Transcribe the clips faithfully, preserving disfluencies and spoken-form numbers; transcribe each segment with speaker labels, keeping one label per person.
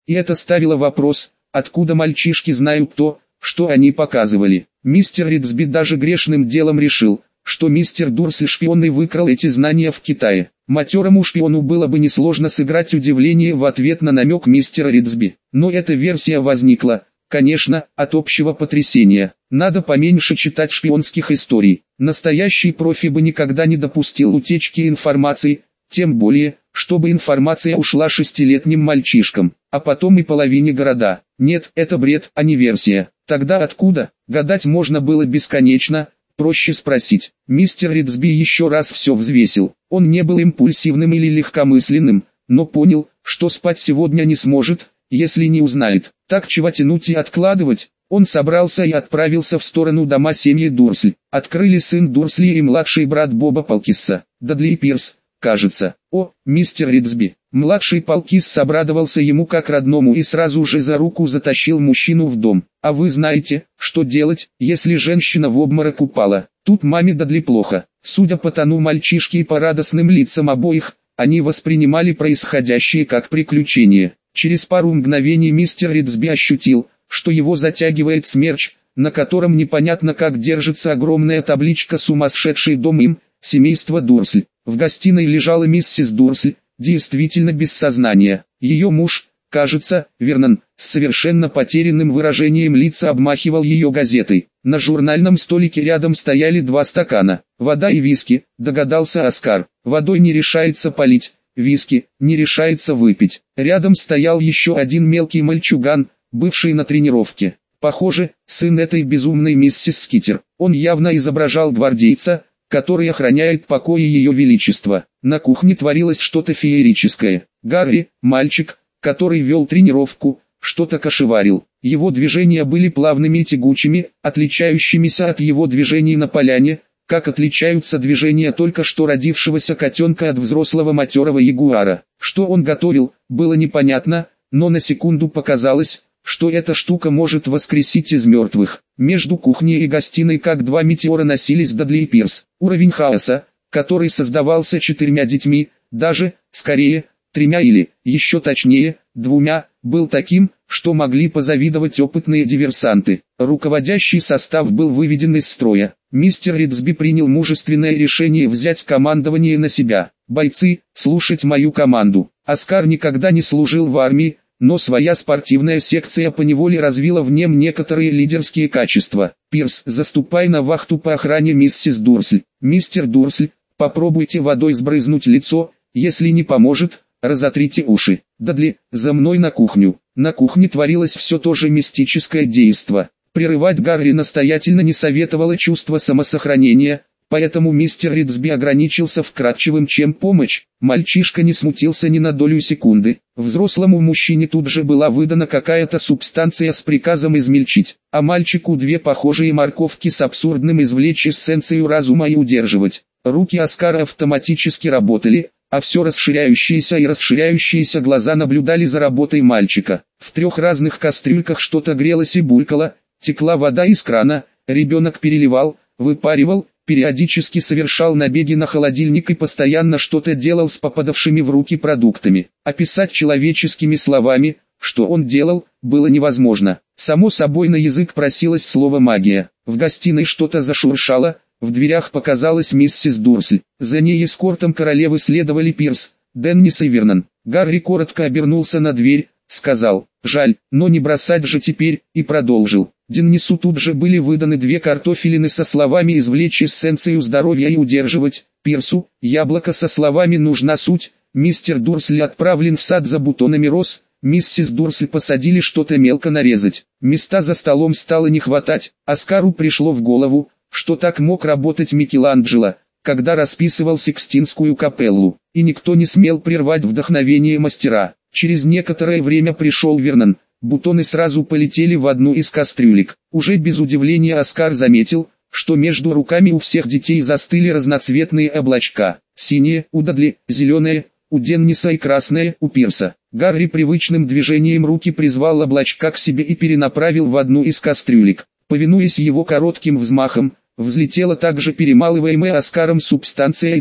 Speaker 1: И это ставило вопрос, откуда мальчишки знают то, что они показывали. Мистер Ридсби даже грешным делом решил, что мистер Дурсль шпион и выкрал эти знания в Китае. Матерому шпиону было бы несложно сыграть удивление в ответ на намек мистера Ридсби. Но эта версия возникла, конечно, от общего потрясения. Надо поменьше читать шпионских историй. Настоящий профи бы никогда не допустил утечки информации, тем более, чтобы информация ушла шестилетним мальчишкам, а потом и половине города. Нет, это бред, а не версия. Тогда откуда? Гадать можно было бесконечно, проще спросить. Мистер Ридсби еще раз все взвесил. Он не был импульсивным или легкомысленным, но понял, что спать сегодня не сможет, если не узнает. Так чего тянуть и откладывать? Он собрался и отправился в сторону дома семьи Дурсль. Открыли сын Дурсли и младший брат Боба Полкисса, Дадли и Пирс, кажется. О, мистер Ридсби. Младший Полкисс обрадовался ему как родному и сразу же за руку затащил мужчину в дом. А вы знаете, что делать, если женщина в обморок упала? Тут маме Дадли плохо. Судя по тону мальчишки и по радостным лицам обоих, они воспринимали происходящее как приключение. Через пару мгновений мистер Ридсби ощутил, что его затягивает смерч, на котором непонятно как держится огромная табличка «Сумасшедший дом им, семейство Дурсль». В гостиной лежала миссис Дурсль, действительно без сознания. Ее муж, кажется, Вернон, с совершенно потерянным выражением лица обмахивал ее газетой. На журнальном столике рядом стояли два стакана. Вода и виски, догадался Оскар. Водой не решается полить, виски не решается выпить. Рядом стоял еще один мелкий мальчуган, бывший на тренировке. Похоже, сын этой безумной миссис Скитер. Он явно изображал гвардейца, который охраняет покои ее величества. На кухне творилось что-то феерическое. Гарри, мальчик, который вел тренировку, что-то кошеварил. Его движения были плавными и тягучими, отличающимися от его движений на поляне, как отличаются движения только что родившегося котенка от взрослого матерого ягуара. Что он готовил, было непонятно, но на секунду показалось, что эта штука может воскресить из мертвых. Между кухней и гостиной как два метеора носились Дадли и Пирс. Уровень хаоса, который создавался четырьмя детьми, даже, скорее, тремя или, еще точнее, двумя, был таким, что могли позавидовать опытные диверсанты. Руководящий состав был выведен из строя. Мистер Ридсби принял мужественное решение взять командование на себя. «Бойцы, слушать мою команду». Оскар никогда не служил в армии, но своя спортивная секция поневоле развила в нем некоторые лидерские качества. «Пирс, заступай на вахту по охране миссис Дурсль. Мистер Дурсль, попробуйте водой сбрызнуть лицо, если не поможет, разотрите уши. Дадли, за мной на кухню». На кухне творилось все то же мистическое действо. Прерывать Гарри настоятельно не советовало чувство самосохранения, поэтому мистер Ридсби ограничился вкратчивым «чем помочь». Мальчишка не смутился ни на долю секунды. Взрослому мужчине тут же была выдана какая-то субстанция с приказом измельчить, а мальчику две похожие морковки с абсурдным извлечь эссенцию разума и удерживать. Руки Оскара автоматически работали, а все расширяющиеся и расширяющиеся глаза наблюдали за работой мальчика. В трех разных кастрюльках что-то грелось и булькало, текла вода из крана, ребенок переливал, выпаривал, периодически совершал набеги на холодильник и постоянно что-то делал с попадавшими в руки продуктами. Описать человеческими словами, что он делал, было невозможно. Само собой на язык просилось слово «магия». В гостиной что-то зашуршало, в дверях показалась миссис Дурсль. За ней эскортом королевы следовали Пирс, Деннис и Вернон. Гарри коротко обернулся на дверь, сказал «жаль, но не бросать же теперь», и продолжил. Деннису тут же были выданы две картофелины со словами «извлечь эссенцию здоровья и удерживать», Пирсу яблоко со словами «нужна суть», мистер Дурсль отправлен в сад за бутонами роз, миссис Дурсль посадили что-то мелко нарезать. Места за столом стало не хватать. Оскару пришло в голову, что так мог работать Микеланджело, когда расписывал Сикстинскую капеллу, и никто не смел прервать вдохновение мастера. Через некоторое время пришел Вернон. Бутоны сразу полетели в одну из кастрюлек. Уже без удивления Оскар заметил, что между руками у всех детей застыли разноцветные облачка. Синие у Дадли, зеленые у Денниса и красные у Пирса. Гарри привычным движением руки призвал облачка к себе и перенаправил в одну из кастрюлек. Повинуясь его коротким взмахам, взлетела также перемалываемая Оскаром субстанция и то,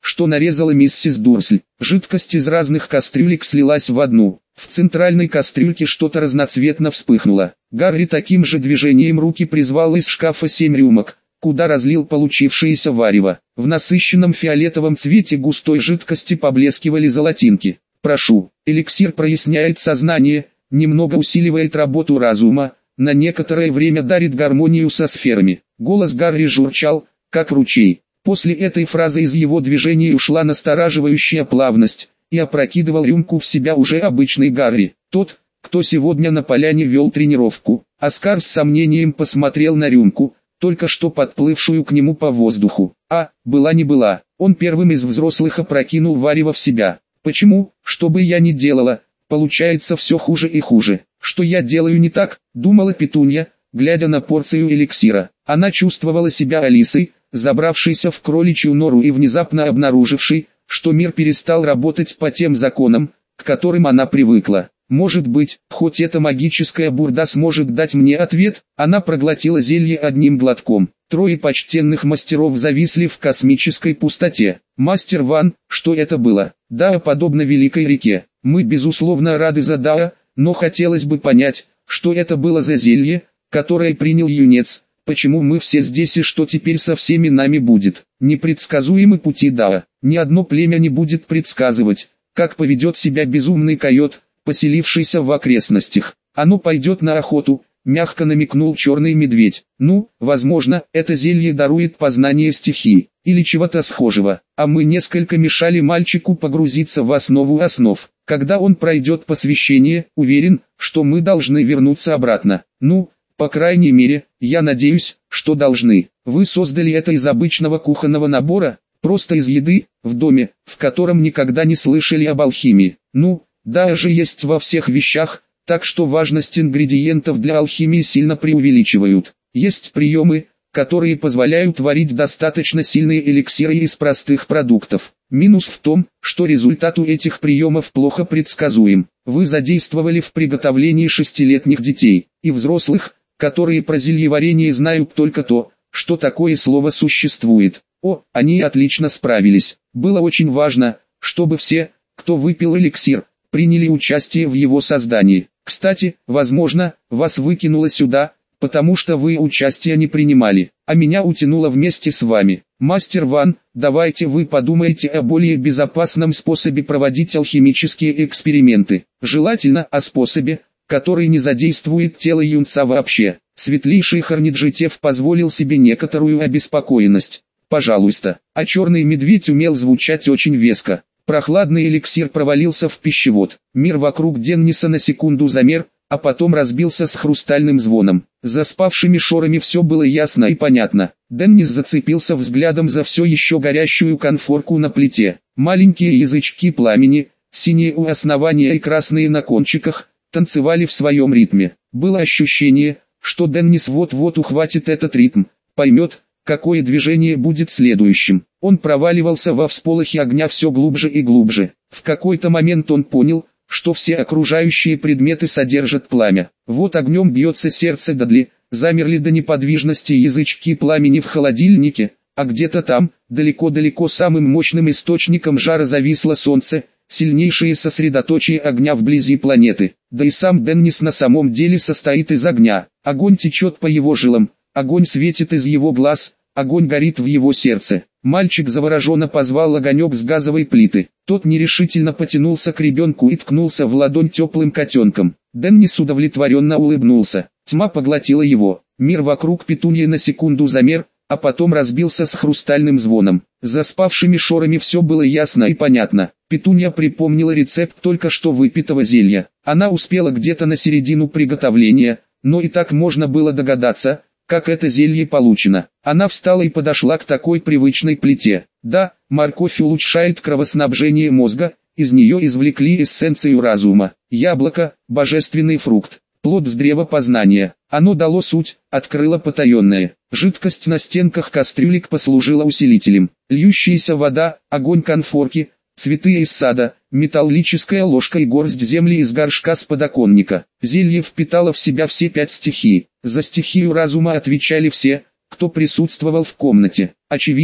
Speaker 1: что нарезала миссис Дурсль. Жидкость из разных кастрюлек слилась в одну. В центральной кастрюльке что-то разноцветно вспыхнуло. Гарри таким же движением руки призвал из шкафа семь рюмок, куда разлил получившееся варево. В насыщенном фиолетовом цвете густой жидкости поблескивали золотинки. «Прошу». Эликсир проясняет сознание, немного усиливает работу разума, на некоторое время дарит гармонию со сферами. Голос Гарри журчал, как ручей. После этой фразы из его движений ушла настораживающая плавность, и опрокидывал рюмку в себя уже обычный Гарри, тот, кто сегодня на поляне вел тренировку. Оскар с сомнением посмотрел на рюмку, только что подплывшую к нему по воздуху. А, была не была, он первым из взрослых опрокинул варево в себя. Почему, что бы я ни делала, получается все хуже и хуже. Что я делаю не так, думала Петунья, глядя на порцию эликсира. Она чувствовала себя Алисой, забравшейся в кроличью нору и внезапно обнаружившей, что мир перестал работать по тем законам, к которым она привыкла. Может быть, хоть эта магическая бурда сможет дать мне ответ. Она проглотила зелье одним глотком. Трое почтенных мастеров зависли в космической пустоте. Мастер Ван, что это было? Даа подобно великой реке. Мы безусловно рады за Даа, но хотелось бы понять, что это было за зелье, которое принял юнец. Почему мы все здесь и что теперь со всеми нами будет? Непредсказуемы пути Даа. Ни одно племя не будет предсказывать, как поведет себя безумный койот, поселившийся в окрестностях. Оно пойдет на охоту, мягко намекнул черный медведь. Ну, возможно, это зелье дарует познание стихий, или чего-то схожего. А мы несколько мешали мальчику погрузиться в основу основ. Когда он пройдет посвящение, уверен, что мы должны вернуться обратно. Ну, по крайней мере, я надеюсь, что должны. Вы создали это из обычного кухонного набора, просто из еды, в доме, в котором никогда не слышали об алхимии. Ну, даже есть во всех вещах, так что важность ингредиентов для алхимии сильно преувеличивают. Есть приемы, которые позволяют варить достаточно сильные эликсиры из простых продуктов. Минус в том, что результат у этих приемов плохо предсказуем. Вы задействовали в приготовлении шестилетних детей и взрослых, которые про зельеварение знают только то, что такое слово существует. О, они отлично справились. Было очень важно, чтобы все, кто выпил эликсир, приняли участие в его создании. Кстати, возможно, вас выкинуло сюда, потому что вы участия не принимали, а меня утянуло вместе с вами. Мастер Ван, давайте вы подумаете о более безопасном способе проводить алхимические эксперименты. Желательно о способе, который не задействует тело юнца вообще. Светлейший Хорниджитев позволил себе некоторую обеспокоенность. Пожалуйста. А черный медведь умел звучать очень веско. Прохладный эликсир провалился в пищевод. Мир вокруг Денниса на секунду замер, а потом разбился с хрустальным звоном. За спавшими шорами все было ясно и понятно. Деннис зацепился взглядом за все еще горящую конфорку на плите. Маленькие язычки пламени, синие у основания и красные на кончиках, танцевали в своем ритме. Было ощущение, что Деннис вот-вот ухватит этот ритм, поймет, какое движение будет следующим. Он проваливался во всполохе огня все глубже и глубже. В какой-то момент он понял, что все окружающие предметы содержат пламя. Вот огнем бьется сердце Дадли, замерли до неподвижности язычки пламени в холодильнике, а где-то там, далеко-далеко самым мощным источником жара зависло солнце, сильнейшее сосредоточие огня вблизи планеты. Да и сам Деннис на самом деле состоит из огня. Огонь течет по его жилам, огонь светит из его глаз, огонь горит в его сердце. Мальчик завороженно позвал огонек с газовой плиты. Тот нерешительно потянулся к ребенку и ткнулся в ладонь теплым котенком. Деннис удовлетворенно улыбнулся. Тьма поглотила его. Мир вокруг Петуньи на секунду замер, а потом разбился с хрустальным звоном. За спавшими шорами все было ясно и понятно. Петунья припомнила рецепт только что выпитого зелья. Она успела где-то на середину приготовления, но и так можно было догадаться, как это зелье получено. Она встала и подошла к такой привычной плите. Да, морковь улучшает кровоснабжение мозга, из нее извлекли эссенцию разума. Яблоко – божественный фрукт, плод с древа познания. Оно дало суть, открыло потаенное. Жидкость на стенках кастрюлек послужила усилителем. Льющаяся вода, огонь конфорки, цветы из сада, металлическая ложка и горсть земли из горшка с подоконника. Зелье впитало в себя все пять стихий. За стихию разума отвечали все, кто присутствовал в комнате. Очевидно,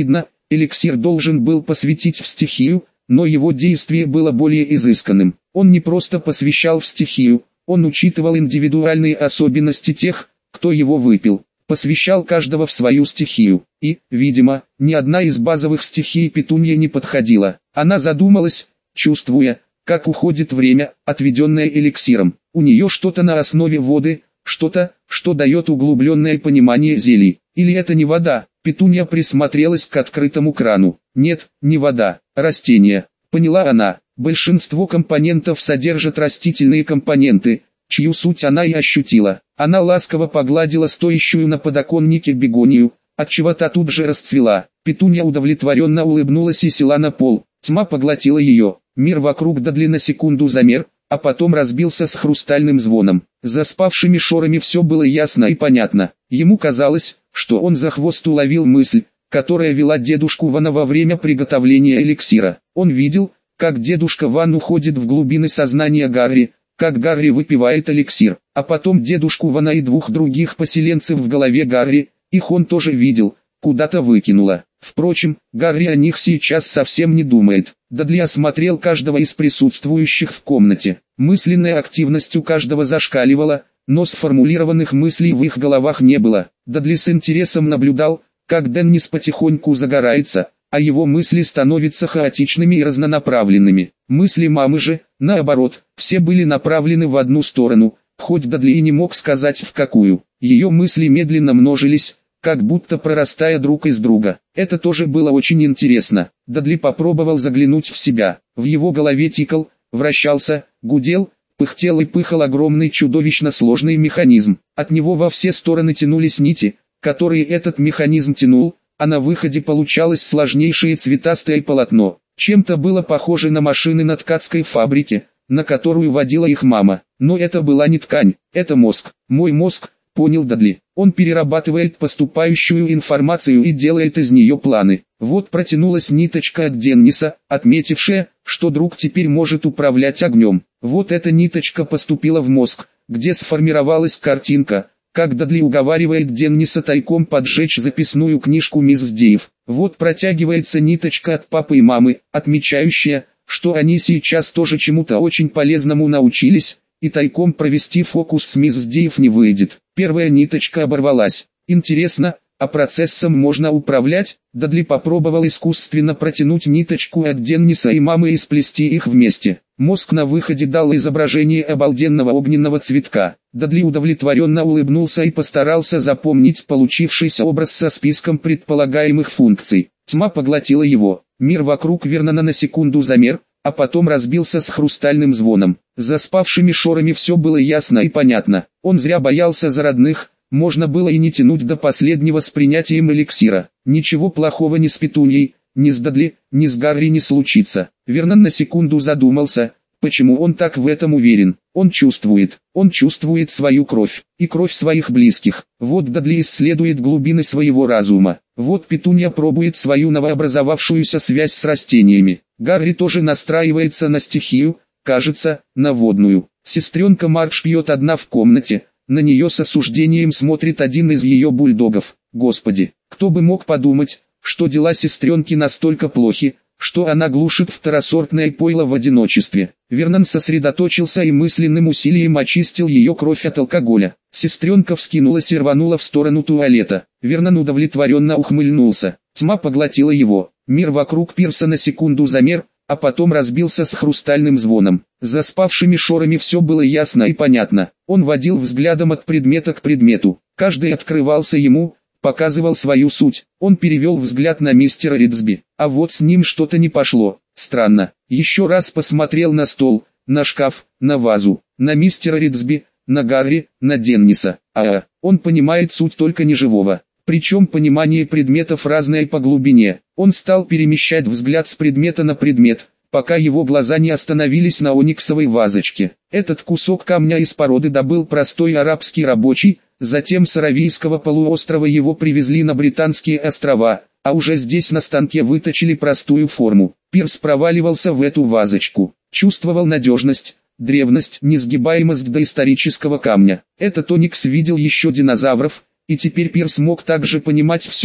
Speaker 1: Эликсир должен был посвятить в стихию, но его действие было более изысканным. Он не просто посвящал в стихию, он учитывал индивидуальные особенности тех, кто его выпил, посвящал каждого в свою стихию. И, видимо, ни одна из базовых стихий Петунье не подходила. Она задумалась, чувствуя, как уходит время, отведенное эликсиром. У нее что-то на основе воды, что-то, что дает углубленное понимание зелий. Или это не вода? Петунья присмотрелась к открытому крану. Нет, не вода, растение. Поняла она, большинство компонентов содержат растительные компоненты, чью суть она и ощутила. Она ласково погладила стоящую на подоконнике бегонию, отчего та тут же расцвела. Петунья удовлетворенно улыбнулась и села на пол. Тьма поглотила ее. Мир вокруг Дадли на секунду замер, а потом разбился с хрустальным звоном. За спавшими шорами все было ясно и понятно. Ему казалось, что он за хвост уловил мысль, которая вела дедушку Вана во время приготовления эликсира. Он видел, как дедушка Ван уходит в глубины сознания Гарри, как Гарри выпивает эликсир, а потом дедушку Вана и двух других поселенцев в голове Гарри, их он тоже видел, куда-то выкинуло. Впрочем, Гарри о них сейчас совсем не думает. Дадли осмотрел каждого из присутствующих в комнате. Мысленная активность у каждого зашкаливала, но сформулированных мыслей в их головах не было. Дадли с интересом наблюдал, как Деннис потихоньку загорается, а его мысли становятся хаотичными и разнонаправленными. Мысли мамы же, наоборот, все были направлены в одну сторону, хоть Дадли и не мог сказать в какую. Ее мысли медленно множились, как будто прорастая друг из друга. Это тоже было очень интересно. Дадли попробовал заглянуть в себя. В его голове тикал, вращался, гудел, пыхтел и пыхал огромный чудовищно сложный механизм. От него во все стороны тянулись нити, которые этот механизм тянул, а на выходе получалось сложнейшее цветастое полотно. Чем-то было похоже на машины на ткацкой фабрике, на которую водила их мама. Но это была не ткань, это мозг. Мой мозг, понял Дадли. Он перерабатывает поступающую информацию и делает из нее планы. Вот протянулась ниточка от Денниса, отметившая, что друг теперь может управлять огнем. Вот эта ниточка поступила в мозг, где сформировалась картинка, как Дадли уговаривает Денниса тайком поджечь записную книжку мисс Дейв. Вот протягивается ниточка от папы и мамы, отмечающая, что они сейчас тоже чему-то очень полезному научились, и тайком провести фокус с мисс Дейв не выйдет. Первая ниточка оборвалась. Интересно, а процессом можно управлять? Дадли попробовал искусственно протянуть ниточку от Денниса и мамы и сплести их вместе. Мозг на выходе дал изображение обалденного огненного цветка. Дадли удовлетворенно улыбнулся и постарался запомнить получившийся образ со списком предполагаемых функций. Тьма поглотила его. Мир вокруг Вернона на секунду замер, а потом разбился с хрустальным звоном. За спавшими шорами все было ясно и понятно. Он зря боялся за родных, можно было и не тянуть до последнего с принятием эликсира. Ничего плохого ни с Петуньей, ни с Дадли, ни с Гарри не случится. Вернон на секунду задумался, почему он так в этом уверен. Он чувствует, он чувствует свою кровь, и кровь своих близких. Вот Дадли исследует глубины своего разума. Вот Петунья пробует свою новообразовавшуюся связь с растениями. Гарри тоже настраивается на стихию, кажется, на водную. Сестренка Марш пьет одна в комнате, на нее с осуждением смотрит один из ее бульдогов. Господи, кто бы мог подумать, что дела сестренки настолько плохи, что она глушит второсортное пойло в одиночестве. Вернон сосредоточился и мысленным усилием очистил ее кровь от алкоголя. Сестренка вскинулась и рванула в сторону туалета. Вернон удовлетворенно ухмыльнулся. Тьма поглотила его. Мир вокруг пирса на секунду замер, а потом разбился с хрустальным звоном. За спавшими шорами все было ясно и понятно. Он водил взглядом от предмета к предмету. Каждый открывался ему, показывал свою суть. Он перевел взгляд на мистера Ридсби. А вот с ним что-то не пошло. Странно. Еще раз посмотрел на стол, на шкаф, на вазу, на мистера Ридсби, на Гарри, на Денниса. А, он понимает суть только неживого. Причем понимание предметов разное по глубине. Он стал перемещать взгляд с предмета на предмет, пока его глаза не остановились на ониксовой вазочке. Этот кусок камня из породы добыл простой арабский рабочий, затем с Аравийского полуострова его привезли на Британские острова, а уже здесь на станке выточили простую форму. Пирс проваливался в эту вазочку, чувствовал надежность, древность, несгибаемость доисторического камня. Этот оникс видел еще динозавров, и теперь Пирс мог также понимать все,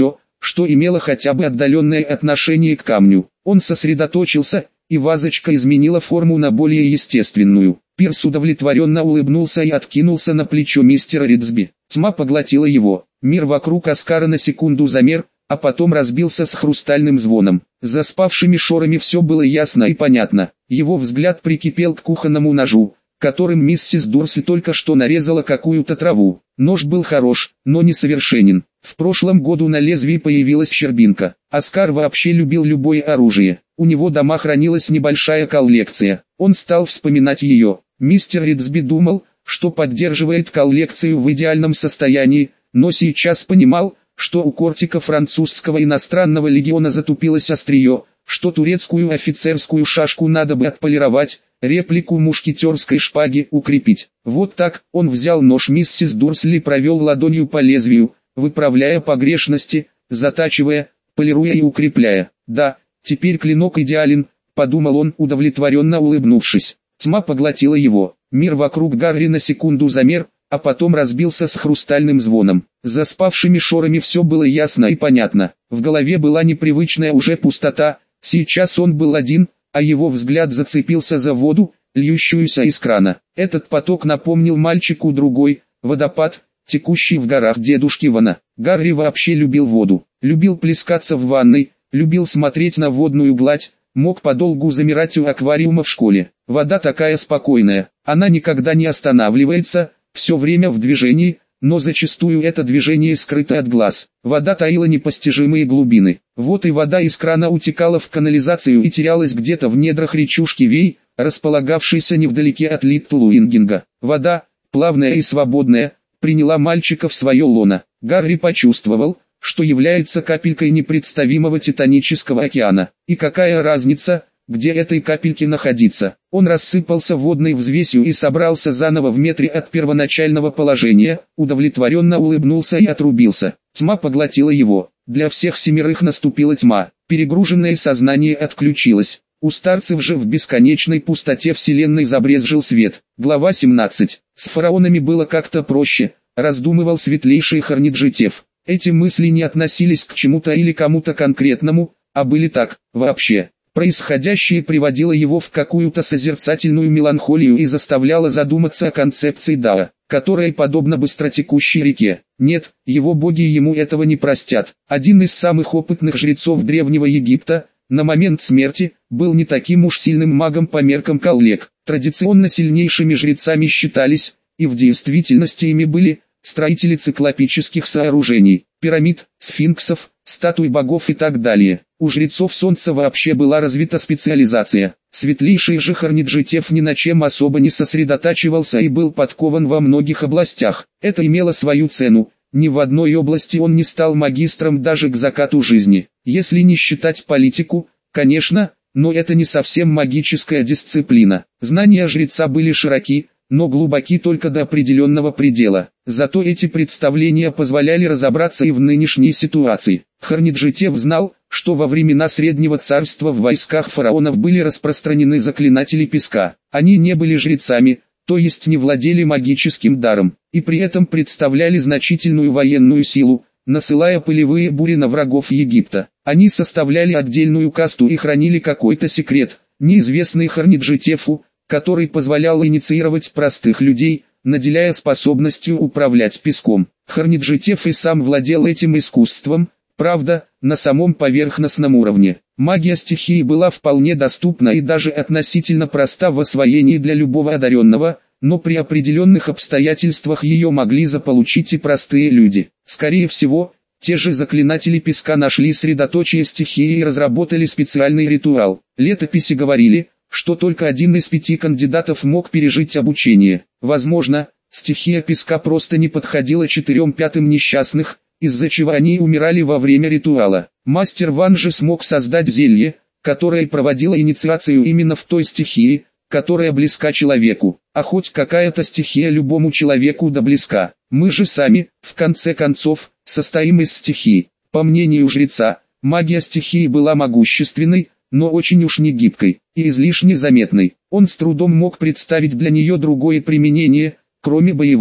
Speaker 1: что имело хотя бы отдаленное отношение к камню. Он сосредоточился, и вазочка изменила форму на более естественную. Пирс удовлетворенно улыбнулся и откинулся на плечо мистера Ридсби. Тьма поглотила его. Мир вокруг Оскара на секунду замер, а потом разбился с хрустальным звоном. За спавшими шорами все было ясно и понятно. Его взгляд прикипел к кухонному ножу, которым миссис Дурсли только что нарезала какую-то траву. Нож был хорош, но несовершенен. В прошлом году на лезвии появилась щербинка. Оскар вообще любил любое оружие. У него дома хранилась небольшая коллекция. Он стал вспоминать ее. Мистер Ридсби думал, что поддерживает коллекцию в идеальном состоянии, но сейчас понимал, что у кортика французского иностранного легиона затупилось острие, что турецкую офицерскую шашку надо бы отполировать, реплику мушкетерской шпаги укрепить. Вот так, он взял нож миссис Дурсли и провел ладонью по лезвию, выправляя погрешности, затачивая, полируя и укрепляя. Да, теперь клинок идеален, подумал он, удовлетворенно улыбнувшись. Тьма поглотила его. Мир вокруг Гарри на секунду замер, а потом разбился с хрустальным звоном. За спавшими шорами все было ясно и понятно. В голове была непривычная уже пустота. Сейчас он был один, а его взгляд зацепился за воду, льющуюся из крана. Этот поток напомнил мальчику другой, водопад, текущий в горах дедушки Вана. Гарри вообще любил воду, любил плескаться в ванной, любил смотреть на водную гладь, мог подолгу замирать у аквариума в школе. Вода такая спокойная, она никогда не останавливается, все время в движении, но зачастую это движение скрыто от глаз. Вода таила непостижимые глубины. Вот и вода из крана утекала в канализацию и терялась где-то в недрах речушки Вей, располагавшейся невдалеке от Литтлуингинга. Вода, плавная и свободная, приняла мальчика в свое лоно. Гарри почувствовал, что является капелькой непредставимого титанического океана. И какая разница, где этой капельке находиться? Он рассыпался водной взвесью и собрался заново в метре от первоначального положения, удовлетворенно улыбнулся и отрубился. Тьма поглотила его. Для всех семерых наступила тьма. Перегруженное сознание отключилось. У старцев же в бесконечной пустоте вселенной забрезжил свет. Глава семнадцать. С фараонами было как-то проще, раздумывал светлейший Хорниджитев. Эти мысли не относились к чему-то или кому-то конкретному, а были так, вообще. Происходящее приводило его в какую-то созерцательную меланхолию и заставляло задуматься о концепции Дао, которая подобна быстротекущей реке. Нет, его боги ему этого не простят. Один из самых опытных жрецов Древнего Египта, на момент смерти, был не таким уж сильным магом по меркам коллег. Традиционно сильнейшими жрецами считались, и в действительности ими были, строители циклопических сооружений, пирамид, сфинксов, статуй богов и так далее. У жрецов солнца вообще была развита специализация. Светлейший же Хорниджитев ни на чем особо не сосредотачивался и был подкован во многих областях. Это имело свою цену. Ни в одной области он не стал магистром даже к закату жизни. Если не считать политику, конечно, но это не совсем магическая дисциплина. Знания жреца были широки, но глубоки только до определенного предела. Зато эти представления позволяли разобраться и в нынешней ситуации. Хорниджитев знал, что во времена Среднего Царства в войсках фараонов были распространены заклинатели песка. Они не были жрецами, то есть не владели магическим даром, и при этом представляли значительную военную силу, насылая пылевые бури на врагов Египта. Они составляли отдельную касту и хранили какой-то секрет, неизвестный Хорниджитефу, который позволял инициировать простых людей, наделяя способностью управлять песком. Хорниджитеф и сам владел этим искусством, правда, на самом поверхностном уровне. Магия стихии была вполне доступна и даже относительно проста в освоении для любого одаренного, но при определенных обстоятельствах ее могли заполучить и простые люди. Скорее всего, те же заклинатели песка нашли средоточие стихии и разработали специальный ритуал. Летописи говорили, что только один из пяти кандидатов мог пережить обучение. Возможно, стихия песка просто не подходила четырем пятым несчастных, из-за чего они умирали во время ритуала. Мастер Ван же смог создать зелье, которое проводило инициацию именно в той стихии, которая близка человеку. А хоть какая-то стихия любому человеку да близка. Мы же сами, в конце концов, состоим из стихий. По мнению жреца, магия стихии была могущественной, но очень уж не гибкой и излишне заметной. Он с трудом мог представить для нее другое применение, кроме боевого.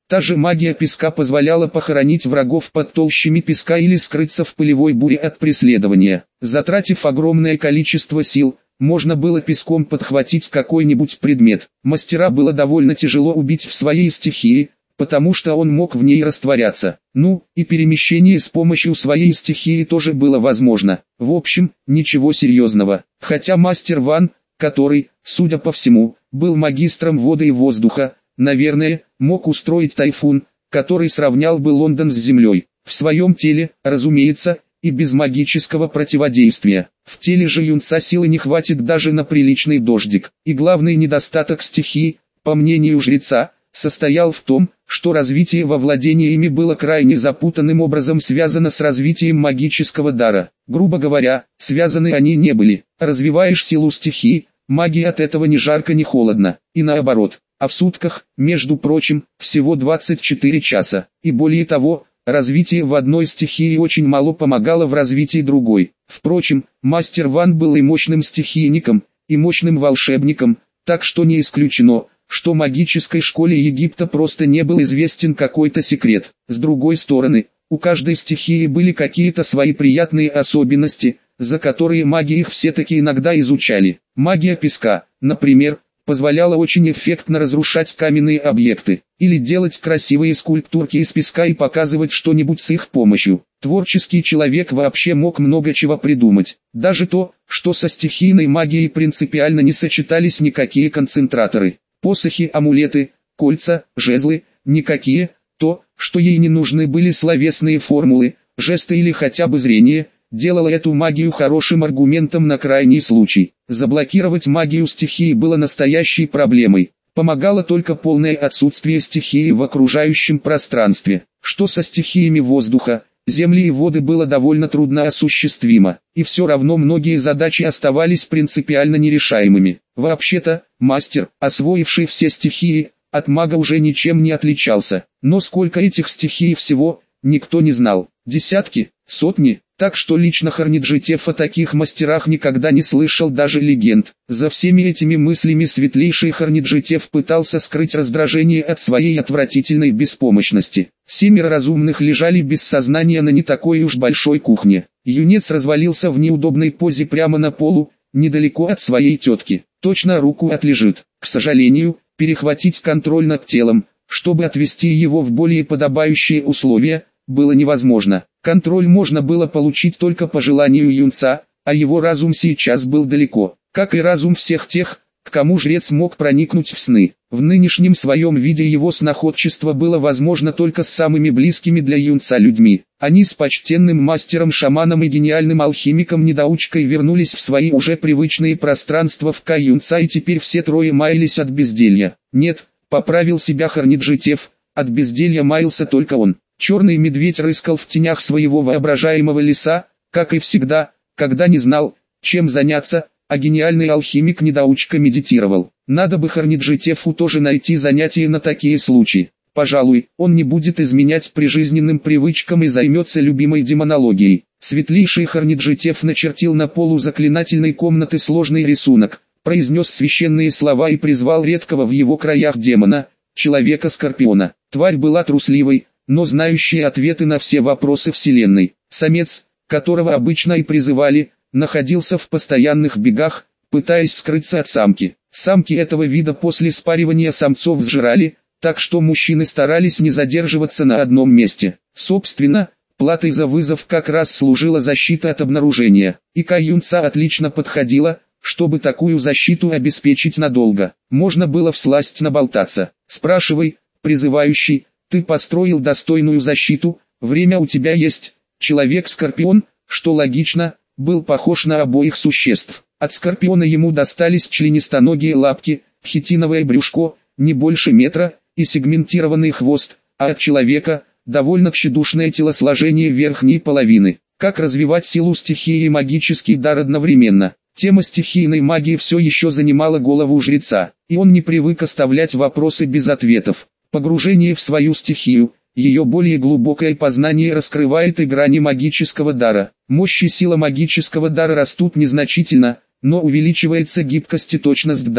Speaker 1: Та же магия песка позволяла похоронить врагов под толщами песка или скрыться в пылевой буре от преследования. Затратив огромное количество сил, можно было песком подхватить какой-нибудь предмет. Мастера было довольно тяжело убить в своей стихии, потому что он мог в ней растворяться. Ну, и перемещение с помощью своей стихии тоже было возможно. В общем, ничего серьезного. Хотя мастер Ван, который, судя по всему, был магистром воды и воздуха, наверное, мог устроить тайфун, который сравнял бы Лондон с землей. В своем теле, разумеется, и без магического противодействия. В теле же юнца силы не хватит даже на приличный дождик. И главный недостаток стихии, по мнению жреца, состоял в том, что развитие во владении ими было крайне запутанным образом связано с развитием магического дара. Грубо говоря, связаны они не были. Развиваешь силу стихии, магии от этого ни жарко ни холодно, и наоборот. А в сутках, между прочим, всего двадцать четыре часа. И более того, развитие в одной стихии очень мало помогало в развитии другой. Впрочем, мастер Ван был и мощным стихийником, и мощным волшебником, так что не исключено, что магической школе Египта просто не был известен какой-то секрет. С другой стороны, у каждой стихии были какие-то свои приятные особенности, за которые маги их все-таки иногда изучали. Магия песка, например, позволяла очень эффектно разрушать каменные объекты, или делать красивые скульптурки из песка и показывать что-нибудь с их помощью. Творческий человек вообще мог много чего придумать. Даже то, что со стихийной магией принципиально не сочетались никакие концентраторы. Посохи, амулеты, кольца, жезлы, никакие. То, что ей не нужны были словесные формулы, жесты или хотя бы зрение, делало эту магию хорошим аргументом на крайний случай. Заблокировать магию стихии было настоящей проблемой. Помогало только полное отсутствие стихии в окружающем пространстве. Что со стихиями воздуха, земли и воды было довольно трудно осуществимо, и все равно многие задачи оставались принципиально нерешаемыми. Вообще-то, мастер, освоивший все стихии, от мага уже ничем не отличался. Но сколько этих стихий всего, никто не знал. Десятки, сотни. Так что лично Хорниджитеф о таких мастерах никогда не слышал даже легенд. За всеми этими мыслями светлейший Хорниджитеф пытался скрыть раздражение от своей отвратительной беспомощности. Семеро разумных лежали без сознания на не такой уж большой кухне. Юнец развалился в неудобной позе прямо на полу, недалеко от своей тетки. Точно руку отлежит. К сожалению, перехватить контроль над телом, чтобы отвести его в более подобающие условия, было невозможно. Контроль можно было получить только по желанию юнца, а его разум сейчас был далеко, как и разум всех тех, к кому жрец мог проникнуть в сны. В нынешнем своем виде его сноходчество было возможно только с самыми близкими для юнца людьми. Они с почтенным мастером-шаманом и гениальным алхимиком-недоучкой вернулись в свои уже привычные пространства в Ка юнца, и теперь все трое маялись от безделья. Нет, поправил себя Хорниджитеф, от безделья маялся только он. Черный медведь рыскал в тенях своего воображаемого леса, как и всегда, когда не знал, чем заняться, а гениальный алхимик-недоучка медитировал. Надо бы Хорниджитефу тоже найти занятие на такие случаи. Пожалуй, он не будет изменять прижизненным привычкам и займется любимой демонологией. Светлейший Хорниджитеф начертил на полу заклинательной комнаты сложный рисунок, произнес священные слова и призвал редкого в его краях демона, человека-скорпиона. Тварь была трусливой, но знающий ответы на все вопросы Вселенной. Самец, которого обычно и призывали, находился в постоянных бегах, пытаясь скрыться от самки. Самки этого вида после спаривания самцов сжирали, так что мужчины старались не задерживаться на одном месте. Собственно, платой за вызов как раз служила защита от обнаружения, и Ка юнца отлично подходила, чтобы такую защиту обеспечить надолго. Можно было всласть наболтаться. Спрашивай, призывающий, ты построил достойную защиту, время у тебя есть. Человек-скорпион, что логично, был похож на обоих существ. От скорпиона ему достались членистоногие лапки, хитиновое брюшко, не больше метра, и сегментированный хвост, а от человека – довольно тщедушное телосложение верхней половины. Как развивать силу стихии и магический дар одновременно? Тема стихийной магии все еще занимала голову жреца, и он не привык оставлять вопросы без ответов. Погружение в свою стихию, ее более глубокое познание раскрывает и грани магического дара. Мощь и сила магического дара растут незначительно, но увеличивается гибкость и точность дара.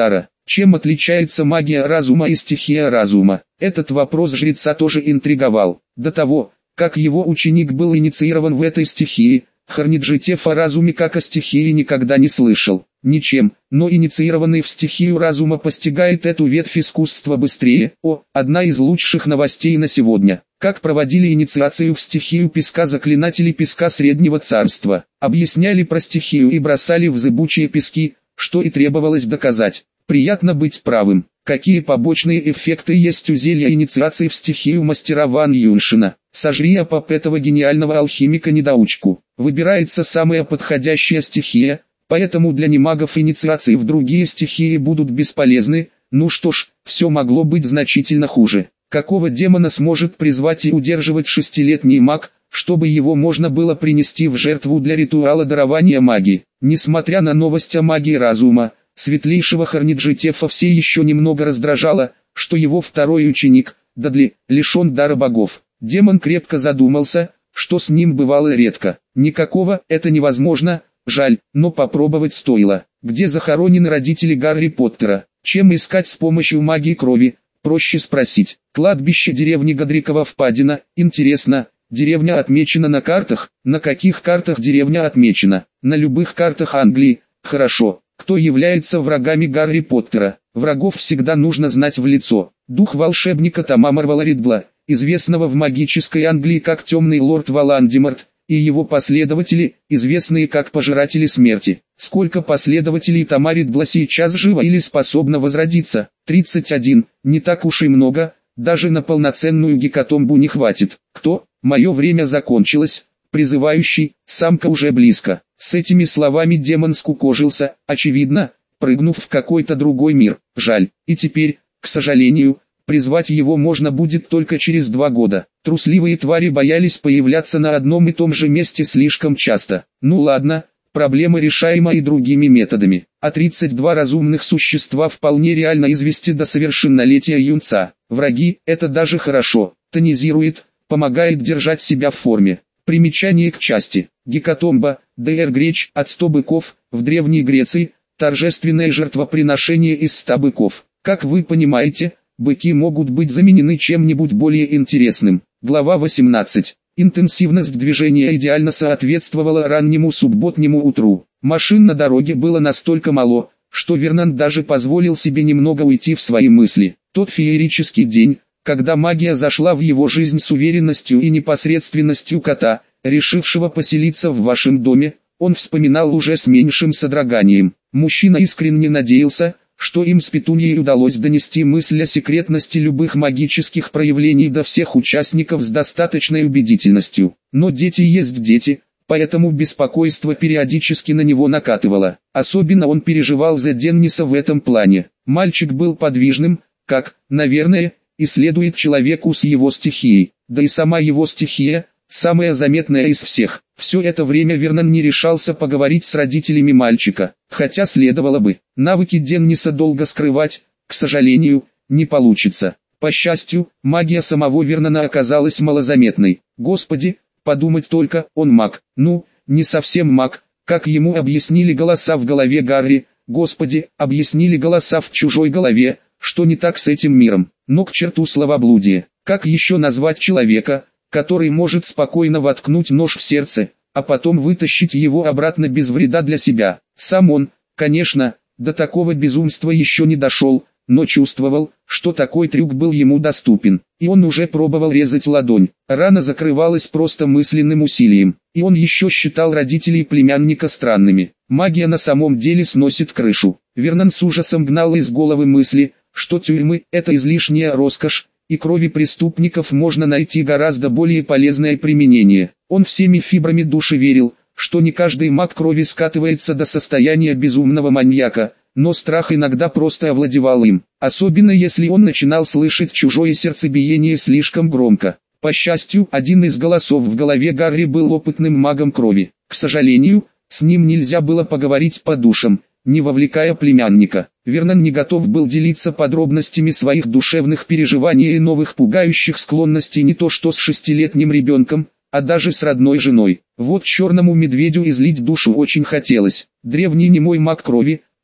Speaker 1: Чем отличается магия разума и стихия разума? Этот вопрос жреца тоже интриговал. До того, как его ученик был инициирован в этой стихии, Хорниджитеф о разуме как о стихии никогда не слышал. Ничем, но инициированный в стихию разума постигает эту ветвь искусства быстрее. О, одна из лучших новостей на сегодня. Как проводили инициацию в стихию песка заклинатели песка Среднего Царства. Объясняли про стихию и бросали в зыбучие пески, что и требовалось доказать. Приятно быть правым. Какие побочные эффекты есть у зелья инициации в стихию мастера Ван Юншина? Сожри опоп этого гениального алхимика-недоучку. Выбирается самая подходящая стихия, поэтому для немагов инициации в другие стихии будут бесполезны. Ну что ж, все могло быть значительно хуже. Какого демона сможет призвать и удерживать шестилетний маг, чтобы его можно было принести в жертву для ритуала дарования магии? Несмотря на новость о магии разума, светлейшего Хорниджитефа все еще немного раздражало, что его второй ученик, Дадли, лишен дара богов. Демон крепко задумался, что с ним бывало редко. Никакого, это невозможно, жаль, но попробовать стоило. Где захоронены родители Гарри Поттера? Чем искать с помощью магии крови? Проще спросить. Кладбище деревни Годрикова впадина. Интересно, деревня отмечена на картах? На каких картах деревня отмечена? На любых картах Англии. Хорошо. Кто является врагами Гарри Поттера? Врагов всегда нужно знать в лицо. Дух волшебника Тома Марвела Ридла, известного в магической Англии как Темный Лорд Волан-де-Морт, и его последователи, известные как Пожиратели Смерти. Сколько последователей Тома Ридла сейчас живо или способно возродиться? тридцать один, не так уж и много, даже на полноценную гекатомбу не хватит. Кто? Мое время закончилось. Призывающий, самка уже близко. С этими словами демон скукожился, очевидно, прыгнув в какой-то другой мир. Жаль, и теперь, к сожалению, призвать его можно будет только через два года. Трусливые твари боялись появляться на одном и том же месте слишком часто. Ну ладно, проблема решаема и другими методами. А тридцать два разумных существа вполне реально извести до совершеннолетия юнца. Враги, это даже хорошо, тонизирует, помогает держать себя в форме. Примечание к части. Гекатомба, Др. Греч, от ста быков, в Древней Греции, торжественное жертвоприношение из ста быков. Как вы понимаете, быки могут быть заменены чем-нибудь более интересным. Глава восемнадцать. Интенсивность движения идеально соответствовала раннему субботнему утру. Машин на дороге было настолько мало, что Вернон даже позволил себе немного уйти в свои мысли. Тот феерический день, когда магия зашла в его жизнь с уверенностью и непосредственностью кота, решившего поселиться в вашем доме, он вспоминал уже с меньшим содроганием. Мужчина искренне надеялся, что им с Петуньей удалось донести мысль о секретности любых магических проявлений до всех участников с достаточной убедительностью. Но дети есть дети, поэтому беспокойство периодически на него накатывало. Особенно он переживал за Денниса в этом плане. Мальчик был подвижным, как, наверное, и следует человеку с его стихией, да и сама его стихия, самая заметная из всех. Все это время Вернон не решался поговорить с родителями мальчика, хотя следовало бы. Навыки Денниса долго скрывать, к сожалению, не получится. По счастью, магия самого Вернона оказалась малозаметной. Господи, подумать только, он маг. Ну, не совсем маг, как ему объяснили голоса в голове Гарри. Господи, объяснили голоса в чужой голове, что не так с этим миром. Но к черту словоблудие. Как еще назвать человека, который может спокойно воткнуть нож в сердце, а потом вытащить его обратно без вреда для себя? Сам он, конечно, до такого безумства еще не дошел, но чувствовал, что такой трюк был ему доступен. И он уже пробовал резать ладонь. Рана закрывалась просто мысленным усилием. И он еще считал родителей племянника странными. Магия на самом деле сносит крышу. Вернон с ужасом гнал из головы мысли, что тюрьмы – это излишняя роскошь, и крови преступников можно найти гораздо более полезное применение. Он всеми фибрами души верил, что не каждый маг крови скатывается до состояния безумного маньяка, но страх иногда просто овладевал им, особенно если он начинал слышать чужое сердцебиение слишком громко. По счастью, один из голосов в голове Гарри был опытным магом крови. К сожалению, с ним нельзя было поговорить по душам, не вовлекая племянника. Вернон не готов был делиться подробностями своих душевных переживаний и новых пугающих склонностей не то что с шестилетним ребенком, а даже с родной женой. Вот черному медведю излить душу очень хотелось. Древний немой маг крови,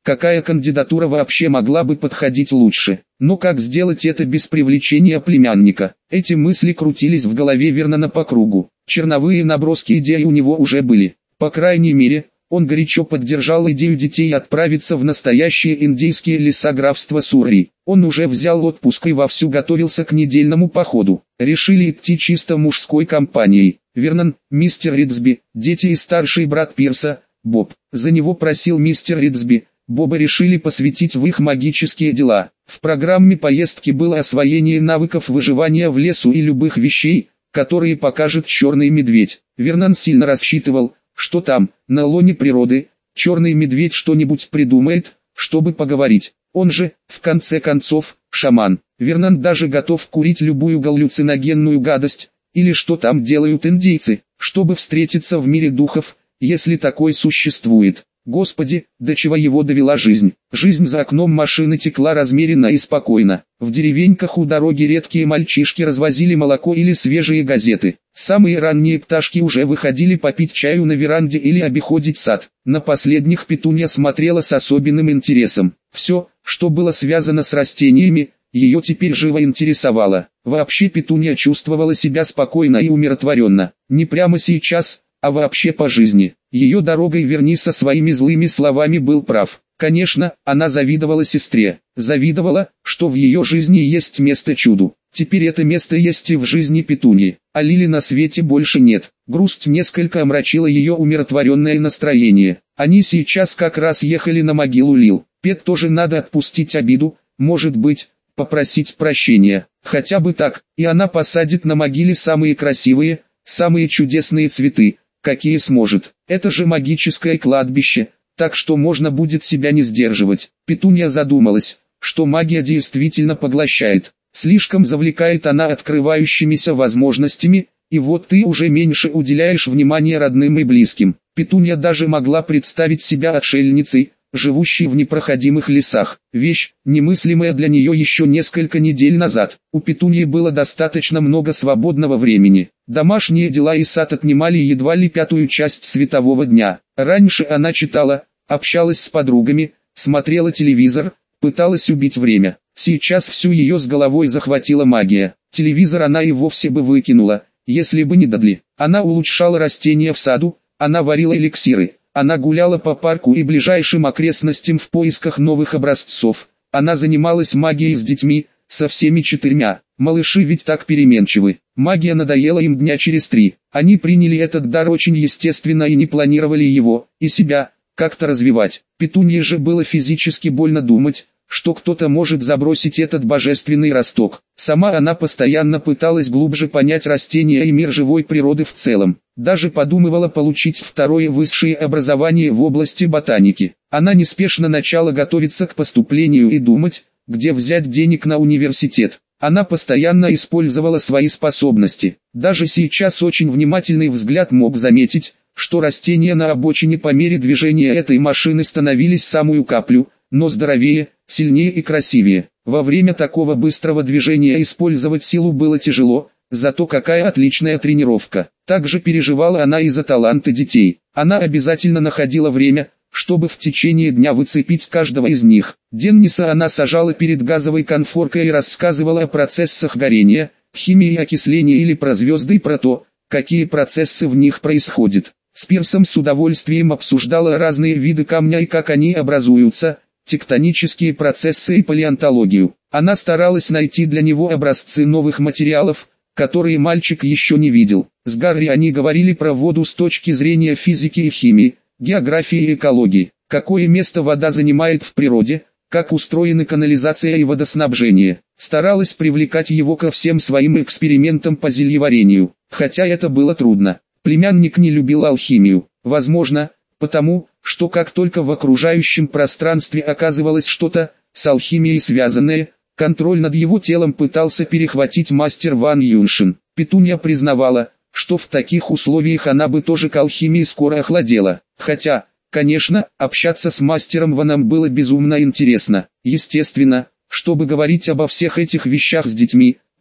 Speaker 1: какая кандидатура вообще могла бы подходить лучше. Но как сделать это без привлечения племянника? Эти мысли крутились в голове Вернона по кругу. Черновые наброски идей у него уже были. По крайней мере, он горячо поддержал идею детей отправиться в настоящие индейские леса графства Сурри. Он уже взял отпуск и вовсю готовился к недельному походу. Решили идти чисто мужской компанией. Вернон, мистер Ридсби, дети и старший брат Пирса, Боб. За него просил мистер Ридсби. Боба решили посвятить в их магические дела. В программе поездки было освоение навыков выживания в лесу и любых вещей, которые покажет черный медведь. Вернон сильно рассчитывал, что там, на лоне природы, черный медведь что-нибудь придумает, чтобы поговорить. Он же, в конце концов, шаман. Вернон даже готов курить любую галлюциногенную гадость, или что там делают индейцы, чтобы встретиться в мире духов, если такой существует. Господи, до чего его довела жизнь. Жизнь за окном машины текла размеренно и спокойно. В деревеньках у дороги редкие мальчишки развозили молоко или свежие газеты. Самые ранние пташки уже выходили попить чаю на веранде или обиходить сад. На последних Петунья смотрела с особенным интересом. Все, что было связано с растениями, ее теперь живо интересовало. Вообще Петунья чувствовала себя спокойно и умиротворенно. Не прямо сейчас, а вообще по жизни. Ее дорогой верни со своими злыми словами был прав. Конечно, она завидовала сестре. Завидовала, что в ее жизни есть место чуду. Теперь это место есть и в жизни Петуньи. А Лили на свете больше нет. Грусть несколько омрачила ее умиротворенное настроение. Они сейчас как раз ехали на могилу Лил. Пет тоже надо отпустить обиду, может быть, попросить прощения. Хотя бы так, и она посадит на могиле самые красивые, самые чудесные цветы, какие сможет. Это же магическое кладбище, так что можно будет себя не сдерживать. Петунья задумалась, что магия действительно поглощает. Слишком завлекает она открывающимися возможностями, и вот ты уже меньше уделяешь внимания родным и близким. Петунья даже могла представить себя отшельницей, живущей в непроходимых лесах. Вещь, немыслимая для нее еще несколько недель назад. У Петуньи было достаточно много свободного времени. Домашние дела и сад отнимали едва ли пятую часть светового дня. Раньше она читала, общалась с подругами, смотрела телевизор, пыталась убить время. Сейчас всю ее с головой захватила магия. Телевизор она и вовсе бы выкинула, если бы не Дадли. Она улучшала растения в саду, она варила эликсиры. Она гуляла по парку и ближайшим окрестностям в поисках новых образцов. Она занималась магией с детьми, со всеми четырьмя. Малыши ведь так переменчивы. Магия надоела им дня через три. Они приняли этот дар очень естественно и не планировали его, и себя, как-то развивать. Петунье же было физически больно думать, что кто-то может забросить этот божественный росток. Сама она постоянно пыталась глубже понять растения и мир живой природы в целом. Даже подумывала получить второе высшее образование в области ботаники. Она неспешно начала готовиться к поступлению и думать, где взять денег на университет. Она постоянно использовала свои способности. Даже сейчас очень внимательный взгляд мог заметить, что растения на обочине по мере движения этой машины становились самую каплю, но здоровее, сильнее и красивее. Во время такого быстрого движения использовать силу было тяжело, зато какая отличная тренировка. Также переживала она и за таланты детей. Она обязательно находила время, чтобы в течение дня выцепить каждого из них. Денниса она сажала перед газовой конфоркой и рассказывала о процессах горения, химии окисления или про звезды и про то, какие процессы в них происходят. С Пирсом с удовольствием обсуждала разные виды камня и как они образуются, тектонические процессы и палеонтологию. Она старалась найти для него образцы новых материалов, которые мальчик еще не видел. С Гарри они говорили про воду с точки зрения физики и химии, географии и экологии, какое место вода занимает в природе, как устроены канализация и водоснабжение. Старалась привлекать его ко всем своим экспериментам по зельеварению, хотя это было трудно. Племянник не любил алхимию, возможно, потому, что как только в окружающем пространстве оказывалось что-то, с алхимией связанное, контроль над его телом пытался перехватить мастер Ван Юншин. Петунья признавала, что в таких условиях она бы тоже к алхимии скоро охладела. Хотя, конечно, общаться с мастером Ваном было безумно интересно. Естественно, чтобы говорить обо всех этих вещах с детьми,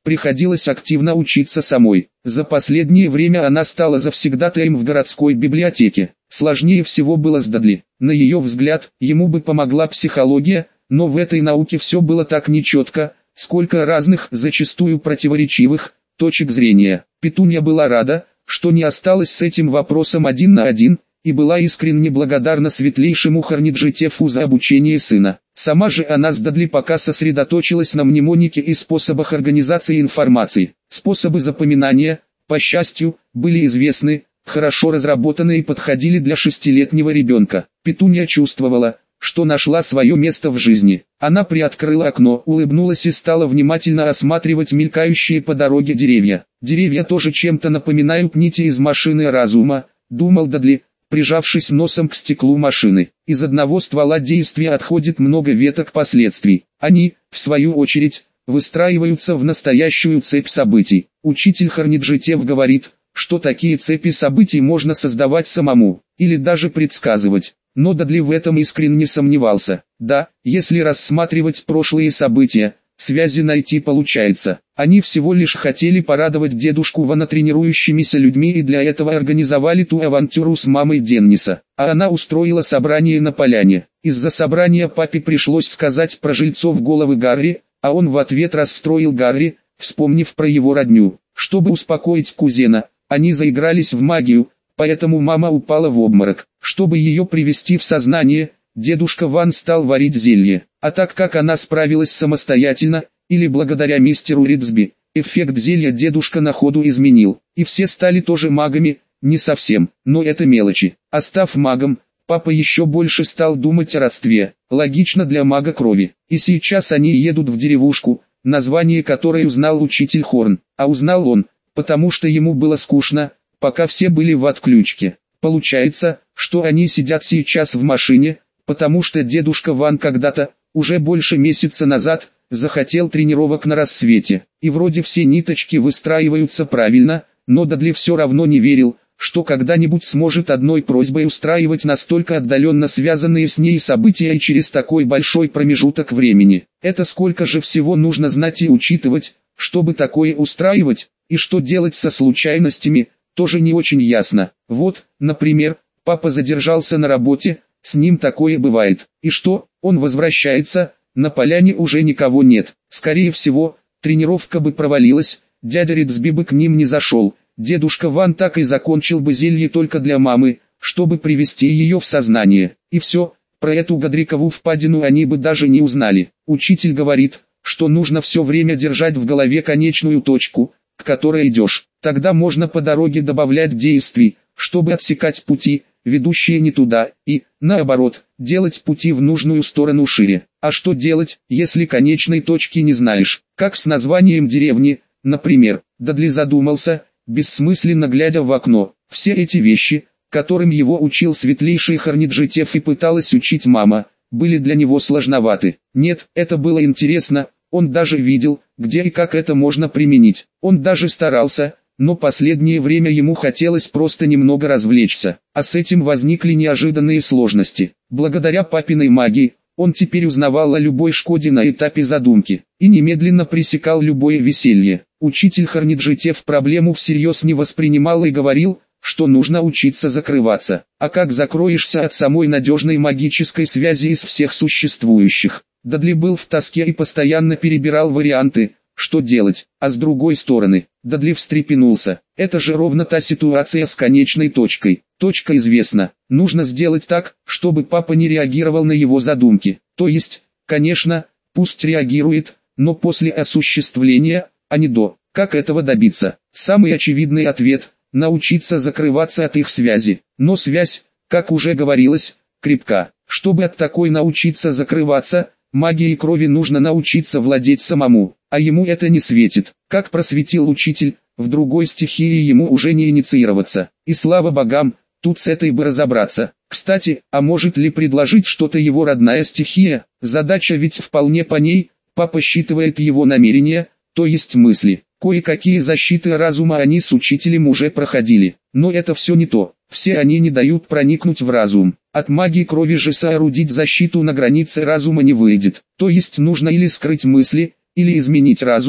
Speaker 1: приходилось активно учиться самой. За последнее время она стала завсегдатаем в городской библиотеке. Сложнее всего было с Дадли. На ее взгляд, ему бы помогла психология, но в этой науке все было так нечетко, сколько разных, зачастую противоречивых, точек зрения. Петунья была рада, что не осталась с этим вопросом один на один, и была искренне благодарна светлейшему Хорниджитефу за обучение сына. Сама же она с Дадли пока сосредоточилась на мнемонике и способах организации информации. Способы запоминания, по счастью, были известны, хорошо разработаны и подходили для шестилетнего ребенка. Петунья чувствовала, что нашла свое место в жизни. Она приоткрыла окно, улыбнулась и стала внимательно осматривать мелькающие по дороге деревья. Деревья тоже чем-то напоминают нити из машины разума, думал Дадли, прижавшись носом к стеклу машины. Из одного ствола действия отходит много веток последствий. Они, в свою очередь, выстраиваются в настоящую цепь событий. Учитель Хорниджитеф говорит, что такие цепи событий можно создавать самому, или даже предсказывать. Но Дадли в этом искренне сомневался. Да, если рассматривать прошлые события, связи найти получается. Они всего лишь хотели порадовать дедушку Вана тренирующимися людьми и для этого организовали ту авантюру с мамой Денниса. А она устроила собрание на поляне. Из-за собрания папе пришлось сказать про жильцов головы Гарри, а он в ответ расстроил Гарри, вспомнив про его родню. Чтобы успокоить кузена, они заигрались в магию, поэтому мама упала в обморок. Чтобы ее привести в сознание, дедушка Ван стал варить зелье. А так как она справилась самостоятельно, или благодаря мистеру Ридсби, эффект зелья дедушка на ходу изменил. И все стали тоже магами, не совсем, но это мелочи. А став магом, папа еще больше стал думать о родстве, логично для мага крови. И сейчас они едут в деревушку, название которой узнал учитель Хорн. А узнал он, потому что ему было скучно, пока все были в отключке. Получается, что они сидят сейчас в машине, потому что дедушка Ван когда-то, уже больше месяца назад, захотел тренировок на рассвете. И вроде все ниточки выстраиваются правильно, но Дадли все равно не верил, что когда-нибудь сможет одной просьбой устраивать настолько отдаленно связанные с ней события и через такой большой промежуток времени. Это сколько же всего нужно знать и учитывать, чтобы такое устраивать, и что делать со случайностями, тоже не очень ясно. Вот, например, папа задержался на работе, с ним такое бывает. И что, он возвращается, на поляне уже никого нет. Скорее всего, тренировка бы провалилась, дядя Ридсби бы к ним не зашел. Дедушка Ван так и закончил бы зелье только для мамы, чтобы привести ее в сознание. И все, про эту Годрикову впадину они бы даже не узнали. Учитель говорит, что нужно все время держать в голове конечную точку, к которой идешь. Тогда можно по дороге добавлять действий, чтобы отсекать пути, ведущие не туда, и, наоборот, делать пути в нужную сторону шире. А что делать, если конечной точки не знаешь? Как с названием деревни, например. Дадли задумался, бессмысленно глядя в окно. Все эти вещи, которым его учил светлейший Хорниджитеф и пыталась учить мама, были для него сложноваты. Нет, это было интересно, он даже видел, где и как это можно применить. Он даже старался, но последнее время ему хотелось просто немного развлечься. А с этим возникли неожиданные сложности. Благодаря папиной магии, он теперь узнавал о любой шкоде на этапе задумки, и немедленно пресекал любое веселье. Учитель Хорниджитеф проблему всерьез не воспринимал и говорил, что нужно учиться закрываться. А как закроешься от самой надежной магической связи из всех существующих? Дадли был в тоске и постоянно перебирал варианты, что делать. А с другой стороны, Дадли встрепенулся. Это же ровно та ситуация с конечной точкой. Точка известна. Нужно сделать так, чтобы папа не реагировал на его задумки. То есть, конечно, пусть реагирует, но после осуществления, а не до. Как этого добиться? Самый очевидный ответ – научиться закрываться от их связи. Но связь, как уже говорилось, крепка. Чтобы от такой научиться закрываться, магией крови нужно научиться владеть самому, а ему это не светит. Как просветил учитель, в другой стихии ему уже не инициироваться. И слава богам, тут с этой бы разобраться. Кстати, а может ли предложить что-то его родная стихия? Задача ведь вполне по ней, папа считывает его намерения, то есть мысли. Кое-какие защиты разума они с учителем уже проходили. Но это все не то. Все они не дают проникнуть в разум. От магии крови же соорудить защиту на границе разума не выйдет. То есть нужно или скрыть мысли, или изменить разум,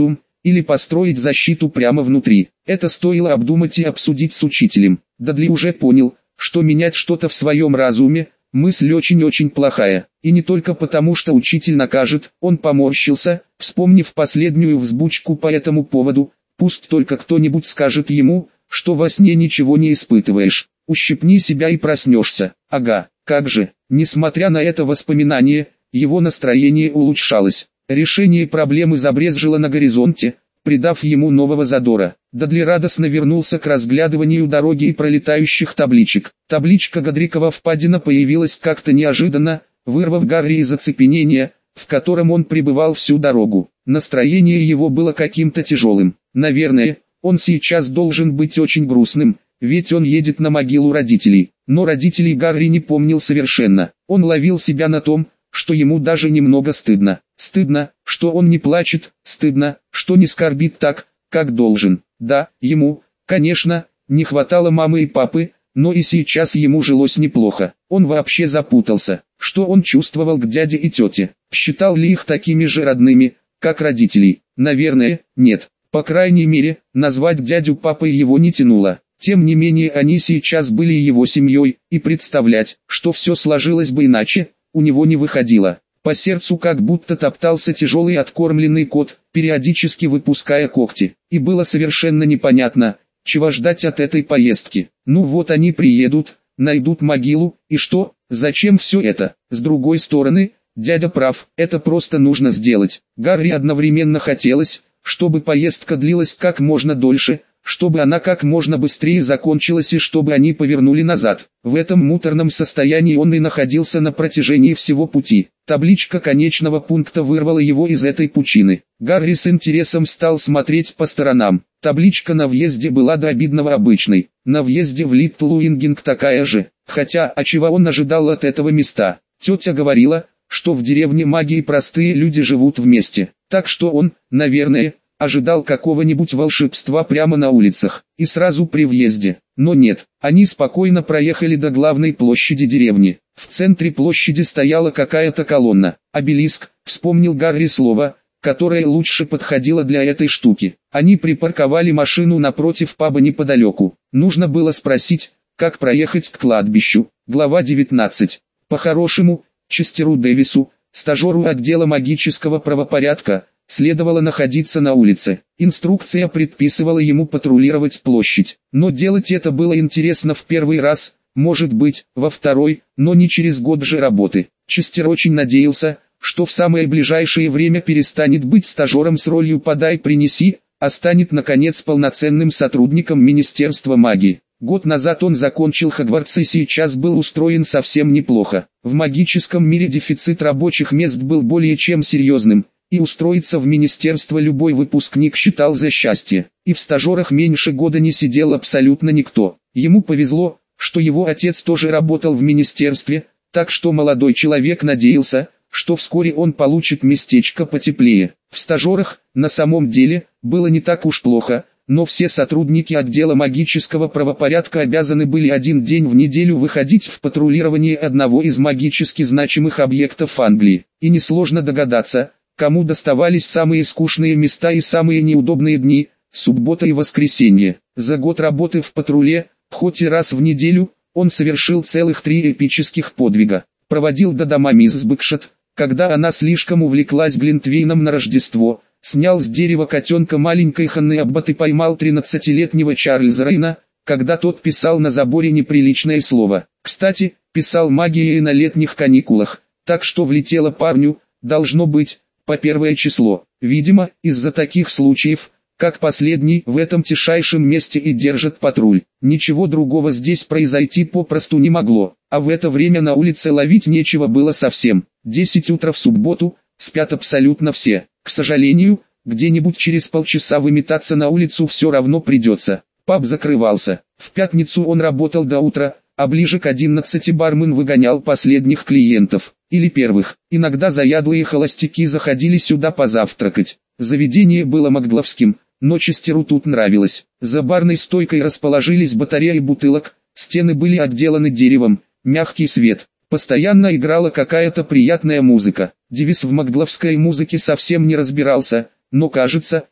Speaker 1: или построить защиту прямо внутри. Это стоило обдумать и обсудить с учителем. Дадли уже понял, что менять что-то в своем разуме – мысль очень-очень плохая. И не только потому, что учитель накажет, он поморщился, вспомнив последнюю взбучку по этому поводу. Пусть только кто-нибудь скажет ему, что во сне ничего не испытываешь. Ущипни себя и проснешься. Ага, как же. Несмотря на это воспоминание, его настроение улучшалось. Решение проблемы забрезжило на горизонте, придав ему нового задора. Дадли радостно вернулся к разглядыванию дороги и пролетающих табличек. Табличка «Годрикова впадина» появилась как-то неожиданно, вырвав Гарри из оцепенения, в котором он пребывал всю дорогу. Настроение его было каким-то тяжелым. Наверное, он сейчас должен быть очень грустным, ведь он едет на могилу родителей. Но родителей Гарри не помнил совершенно. Он ловил себя на том, что ему даже немного стыдно. Стыдно, что он не плачет, стыдно, что не скорбит так, как должен. Да, ему, конечно, не хватало мамы и папы, но и сейчас ему жилось неплохо. Он вообще запутался, что он чувствовал к дяде и тете. Считал ли их такими же родными, как родителей? Наверное, нет. По крайней мере, назвать дядю папой его не тянуло. Тем не менее они сейчас были его семьей, и представлять, что все сложилось бы иначе, у него не выходило. По сердцу как будто топтался тяжелый откормленный кот, периодически выпуская когти. И было совершенно непонятно, чего ждать от этой поездки. Ну вот они приедут, найдут могилу, и что, зачем все это? С другой стороны, дядя прав, это просто нужно сделать. Гарри одновременно хотелось, чтобы поездка длилась как можно дольше, чтобы она как можно быстрее закончилась и чтобы они повернули назад. В этом муторном состоянии он и находился на протяжении всего пути. Табличка конечного пункта вырвала его из этой пучины. Гарри с интересом стал смотреть по сторонам. Табличка на въезде была до обидного обычной. На въезде в Литл Уингинг такая же. Хотя, а чего он ожидал от этого места? Тетя говорила, что в деревне магии простые люди живут вместе. Так что он, наверное, ожидал какого-нибудь волшебства прямо на улицах, и сразу при въезде. Но нет, они спокойно проехали до главной площади деревни. В центре площади стояла какая-то колонна. Обелиск, вспомнил Гарри слово, которое лучше подходило для этой штуки. Они припарковали машину напротив паба неподалеку. Нужно было спросить, как проехать к кладбищу. Глава девятнадцать. По-хорошему, Честеру Дэвису, стажеру отдела магического правопорядка, следовало находиться на улице. Инструкция предписывала ему патрулировать площадь. Но делать это было интересно в первый раз, может быть, во второй, но не через год же работы. Честер очень надеялся, что в самое ближайшее время перестанет быть стажером с ролью «подай-принеси», а станет наконец полноценным сотрудником Министерства магии. Год назад он закончил Хогвартс и сейчас был устроен совсем неплохо. В магическом мире дефицит рабочих мест был более чем серьезным, и устроиться в министерство любой выпускник считал за счастье. И в стажерах меньше года не сидел абсолютно никто. Ему повезло, что его отец тоже работал в министерстве, так что молодой человек надеялся, что вскоре он получит местечко потеплее. В стажерах, на самом деле, было не так уж плохо, но все сотрудники отдела магического правопорядка обязаны были один день в неделю выходить в патрулирование одного из магически значимых объектов Англии. И несложно догадаться, кому доставались самые скучные места и самые неудобные дни, суббота и воскресенье. За год работы в патруле, хоть и раз в неделю, он совершил целых три эпических подвига. Проводил до дома миссис Бэкшот, когда она слишком увлеклась глинтвейном на Рождество, снял с дерева котенка маленькой Ханны Аббат и поймал тринадцатилетнего Чарльза Рейна, когда тот писал на заборе неприличное слово. Кстати, писал магией на летних каникулах, так что влетело парню, должно быть, по первое число. Видимо, из-за таких случаев, как последний, в этом тишайшем месте и держит патруль. Ничего другого здесь произойти попросту не могло, а в это время на улице ловить нечего было совсем. Десять утра в субботу, спят абсолютно все. К сожалению, где-нибудь через полчаса выметаться на улицу все равно придется. Паб закрывался. В пятницу он работал до утра, а ближе к одиннадцати бармен выгонял последних клиентов, или первых. Иногда заядлые холостяки заходили сюда позавтракать. Заведение было магловским, но Честеру тут нравилось. За барной стойкой расположились батареи бутылок, стены были отделаны деревом, мягкий свет. Постоянно играла какая-то приятная музыка. Девис в магловской музыке совсем не разбирался, но кажется,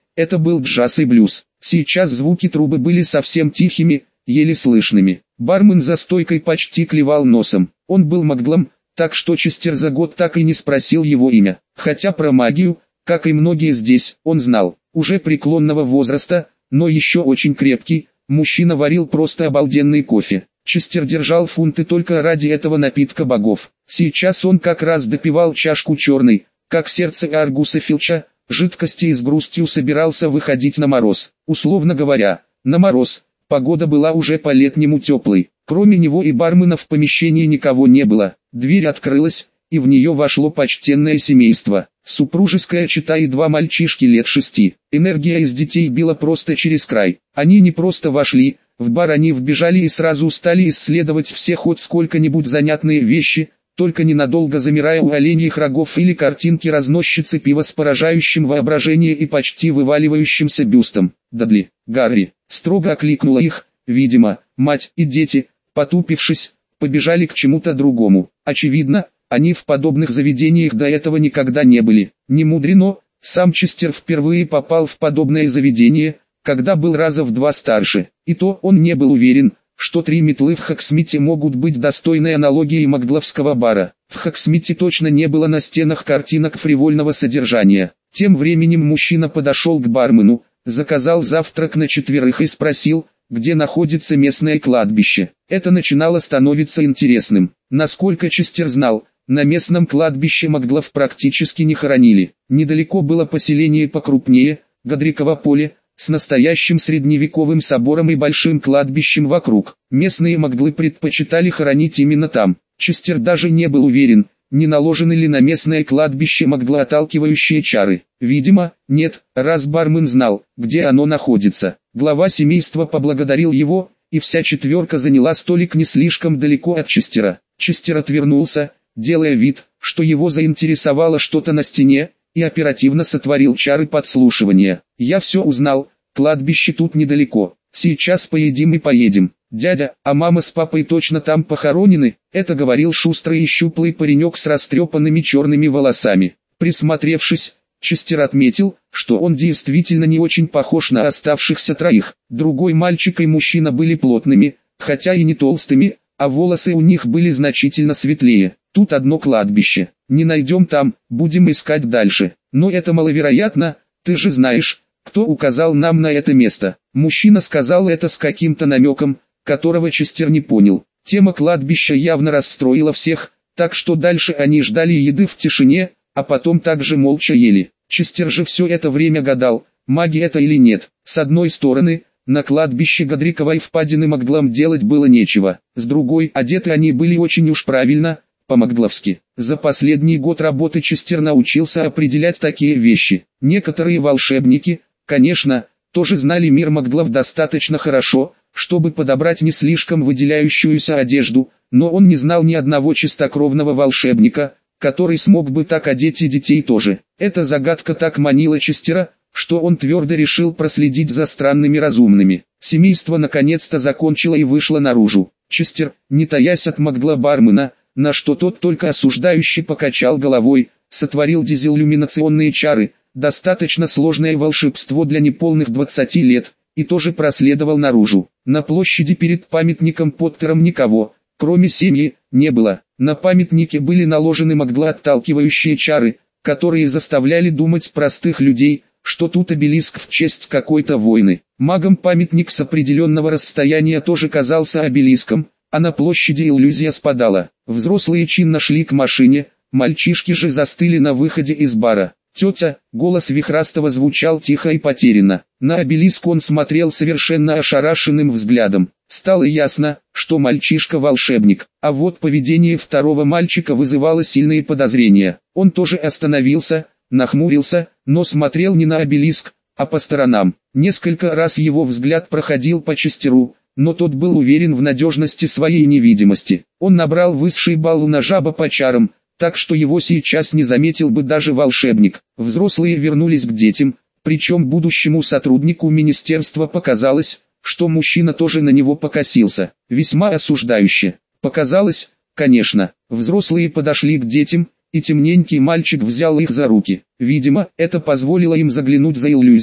Speaker 1: это был джаз и блюз. Сейчас звуки трубы были совсем тихими, еле слышными. Бармен за стойкой почти клевал носом. Он был маглом, так что Честер за год так и не спросил его имя. Хотя про магию, как и многие здесь, он знал. Уже преклонного возраста, но еще очень крепкий, мужчина варил просто обалденный кофе. Честер держал фунты только ради этого напитка богов. Сейчас он как раз допивал чашку черной, как сердце Аргуса Филча, жидкости и с грустью собирался выходить на мороз. Условно говоря, на мороз. Погода была уже по-летнему теплой. Кроме него и бармена в помещении никого не было. Дверь открылась, и в нее вошло почтенное семейство. Супружеская чета и два мальчишки лет шести. Энергия из детей била просто через край. Они не просто вошли, в бар они вбежали и сразу стали исследовать все хоть сколько-нибудь занятные вещи, только ненадолго замирая у оленьих рогов или картинки разносчицы пива с поражающим воображение и почти вываливающимся бюстом. «Дадли, Гарри!» Строго окликнула их, видимо, мать и дети, потупившись, побежали к чему-то другому. Очевидно, они в подобных заведениях до этого никогда не были. Не мудрено, сам Честер впервые попал в подобное заведение, когда был раза в два старше. И то он не был уверен, что три метлы в Хоксмите могут быть достойной аналогией магловского бара. В Хоксмите точно не было на стенах картинок фривольного содержания. Тем временем мужчина подошел к бармену, заказал завтрак на четверых и спросил, где находится местное кладбище. Это начинало становиться интересным. Насколько Честер знал, на местном кладбище маглов практически не хоронили. Недалеко было поселение покрупнее, Годриково поле, с настоящим средневековым собором и большим кладбищем вокруг. Местные маглы предпочитали хоронить именно там. Честер даже не был уверен, не наложены ли на местное кладбище маглоотталкивающие чары. Видимо, нет, раз бармен знал, где оно находится. Глава семейства поблагодарил его, и вся четверка заняла столик не слишком далеко от Честера. Честер отвернулся, делая вид, что его заинтересовало что-то на стене, и оперативно сотворил чары подслушивания. «Я все узнал, кладбище тут недалеко, сейчас поедим и поедем. Дядя, а мама с папой точно там похоронены?» Это говорил шустрый и щуплый паренек с растрепанными черными волосами. Присмотревшись, Честер отметил, что он действительно не очень похож на оставшихся троих. Другой мальчик и мужчина были плотными, хотя и не толстыми, а волосы у них были значительно светлее. «Тут одно кладбище, не найдем там, будем искать дальше. Но это маловероятно, ты же знаешь, кто указал нам на это место». Мужчина сказал это с каким-то намеком, которого Честер не понял. Тема кладбища явно расстроила всех, так что дальше они ждали еды в тишине, а потом также молча ели. Честер же все это время гадал, маги это или нет. С одной стороны, на кладбище Годриковой впадины маглам делать было нечего. С другой, одеты они были очень уж правильно, по-магловски. За последний год работы Честер научился определять такие вещи. Некоторые волшебники, конечно, тоже знали мир маглов достаточно хорошо, чтобы подобрать не слишком выделяющуюся одежду, но он не знал ни одного чистокровного волшебника, который смог бы так одеть и детей тоже. Эта загадка так манила Честера, что он твердо решил проследить за странными разумными. Семейство наконец-то закончило и вышло наружу. Честер, не таясь от магла-бармена, на что тот только осуждающе покачал головой, сотворил дезиллюминационные чары, достаточно сложное волшебство для неполных двадцати лет, и тоже проследовал наружу. На площади перед памятником Поттером никого, кроме семьи, не было. На памятнике были наложены маглоотталкивающие чары, которые заставляли думать простых людей, что тут обелиск в честь какой-то войны. Магам памятник с определенного расстояния тоже казался обелиском, а на площади иллюзия спадала. Взрослые чинно шли к машине, мальчишки же застыли на выходе из бара. «Тетя», голос Вихрастова звучал тихо и потерянно. На обелиск он смотрел совершенно ошарашенным взглядом. Стало ясно, что мальчишка волшебник, а вот поведение второго мальчика вызывало сильные подозрения. Он тоже остановился, нахмурился, но смотрел не на обелиск, а по сторонам. Несколько раз его взгляд проходил по Честеру, но тот был уверен в надежности своей невидимости. Он набрал высший балл на жаба по чарам, так что его сейчас не заметил бы даже волшебник. Взрослые вернулись к детям, причем будущему сотруднику министерства показалось, что мужчина тоже на него покосился, весьма осуждающе. Показалось, конечно. Взрослые подошли к детям, и темненький мальчик взял их за руки. Видимо, это позволило им заглянуть за иллюзию.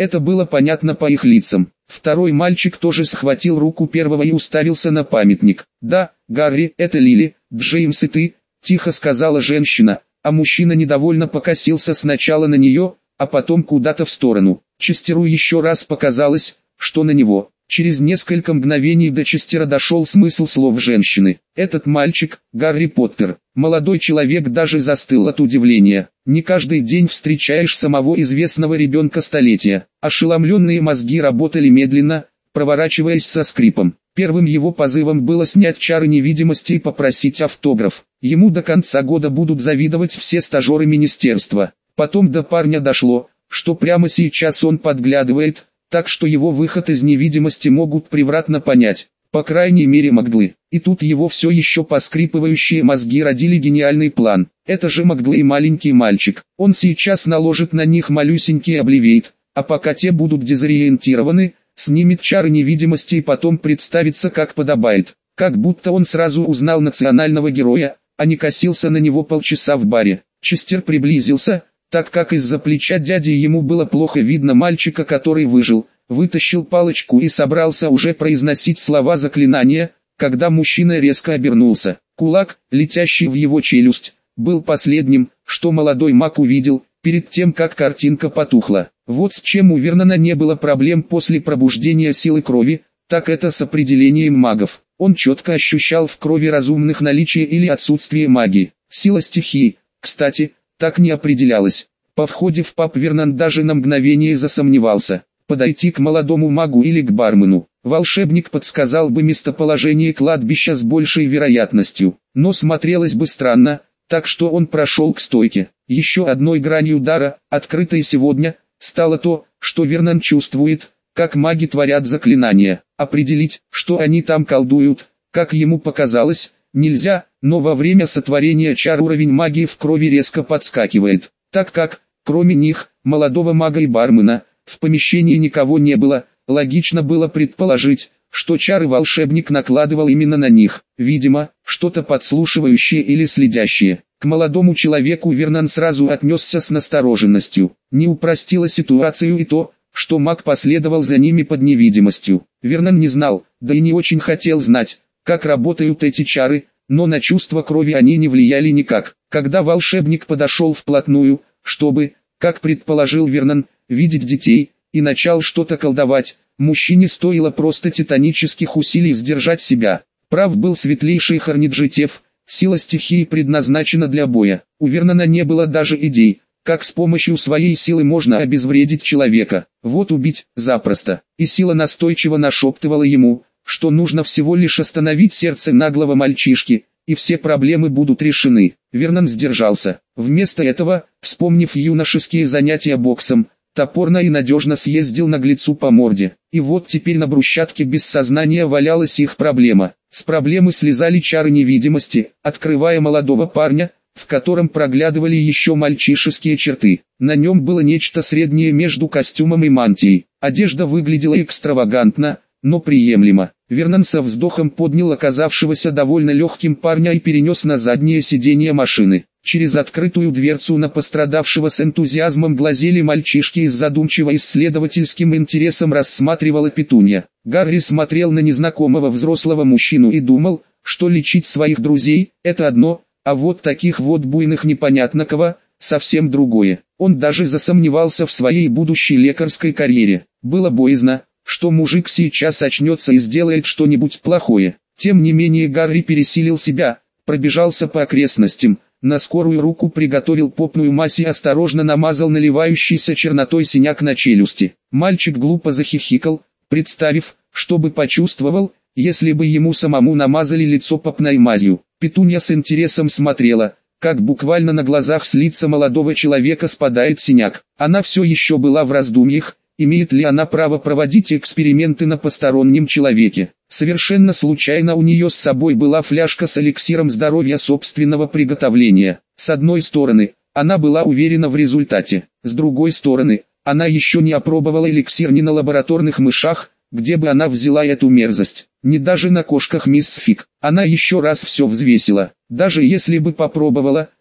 Speaker 1: Это было понятно по их лицам. Второй мальчик тоже схватил руку первого и уставился на памятник. «Да, Гарри, это Лили, Джеймс и ты», – тихо сказала женщина, а мужчина недовольно покосился сначала на нее, а потом куда-то в сторону. Честеру еще раз показалось, что на него. Через несколько мгновений до Честера дошел смысл слов женщины. «Этот мальчик, Гарри Поттер». Молодой человек даже застыл от удивления. Не каждый день встречаешь самого известного ребенка столетия. Ошеломленные мозги работали медленно, проворачиваясь со скрипом. Первым его позывом было снять чары невидимости и попросить автограф. Ему до конца года будут завидовать все стажеры министерства. Потом до парня дошло, что прямо сейчас он подглядывает, так что его выход из невидимости могут превратно понять, по крайней мере Магдлы. И тут его все еще поскрипывающие мозги родили гениальный план. Это же Магдлы и маленький мальчик. Он сейчас наложит на них малюсенький обливейт, а пока те будут дезориентированы, снимет чары невидимости и потом представится как подобает. Как будто он сразу узнал национального героя, а не косился на него полчаса в баре. Честер приблизился, так как из-за плеча дяди ему было плохо видно мальчика, который выжил, вытащил палочку и собрался уже произносить слова заклинания, когда мужчина резко обернулся. Кулак, летящий в его челюсть, был последним, что молодой маг увидел, перед тем как картинка потухла. Вот с чем у Вернона не было проблем после пробуждения силы крови, так это с определением магов. Он четко ощущал в крови разумных наличие или отсутствие магии. Сила стихии, кстати, так не определялась. По входе в паб Вернон даже на мгновение засомневался, подойти к молодому магу или к бармену. Волшебник подсказал бы местоположение кладбища с большей вероятностью, но смотрелось бы странно, так что он прошел к стойке. Еще одной гранью дара, открытой сегодня, стало то, что Вернон чувствует, как маги творят заклинания. Определить, что они там колдуют, как ему показалось, нельзя, но во время сотворения чар уровень магии в крови резко подскакивает, так как, кроме них, молодого мага и бармена, в помещении никого не было. Логично было предположить, что чары волшебник накладывал именно на них, видимо, что-то подслушивающее или следящее. К молодому человеку Вернон сразу отнесся с настороженностью. Не упростило ситуацию и то, что маг последовал за ними под невидимостью. Вернон не знал, да и не очень хотел знать, как работают эти чары, но на чувство крови они не влияли никак. Когда волшебник подошел вплотную, чтобы, как предположил Вернон, видеть детей, и начал что-то колдовать, мужчине стоило просто титанических усилий сдержать себя. Прав был светлейший Хорниджитев, сила стихии предназначена для боя. У Вернона не было даже идей, как с помощью своей силы можно обезвредить человека. Вот убить, запросто. И сила настойчиво нашептывала ему, что нужно всего лишь остановить сердце наглого мальчишки, и все проблемы будут решены. Вернон сдержался. Вместо этого, вспомнив юношеские занятия боксом, топорно и надежно съездил наглецу по морде. И вот теперь на брусчатке без сознания валялась их проблема. С проблемы слезали чары невидимости, открывая молодого парня, в котором проглядывали еще мальчишеские черты. На нем было нечто среднее между костюмом и мантией. Одежда выглядела экстравагантно, но приемлемо. Вернон со вздохом поднял оказавшегося довольно легким парня и перенес на заднее сиденье машины. Через открытую дверцу на пострадавшего с энтузиазмом глазели мальчишки и с задумчиво исследовательским интересом рассматривала Петунья. Гарри смотрел на незнакомого взрослого мужчину и думал, что лечить своих друзей – это одно, а вот таких вот буйных непонятно кого – совсем другое. Он даже засомневался в своей будущей лекарской карьере. Было боязно, что мужик сейчас очнется и сделает что-нибудь плохое. Тем не менее Гарри пересилил себя, пробежался по окрестностям, на скорую руку приготовил попную мазь и осторожно намазал наливающийся чернотой синяк на челюсти. Мальчик глупо захихикал, представив, что бы почувствовал, если бы ему самому намазали лицо попной мазью. Петунья с интересом смотрела, как буквально на глазах с лица молодого человека спадает синяк. Она все еще была в раздумьях, имеет ли она право проводить эксперименты на постороннем человеке. Совершенно случайно у нее с собой была фляжка с эликсиром здоровья собственного приготовления. С одной стороны, она была уверена в результате. С другой стороны, она еще не опробовала эликсир ни на лабораторных мышах, где бы она взяла эту мерзость. Не даже на кошках мисс Фиг. Она еще раз все взвесила. Даже если бы попробовала,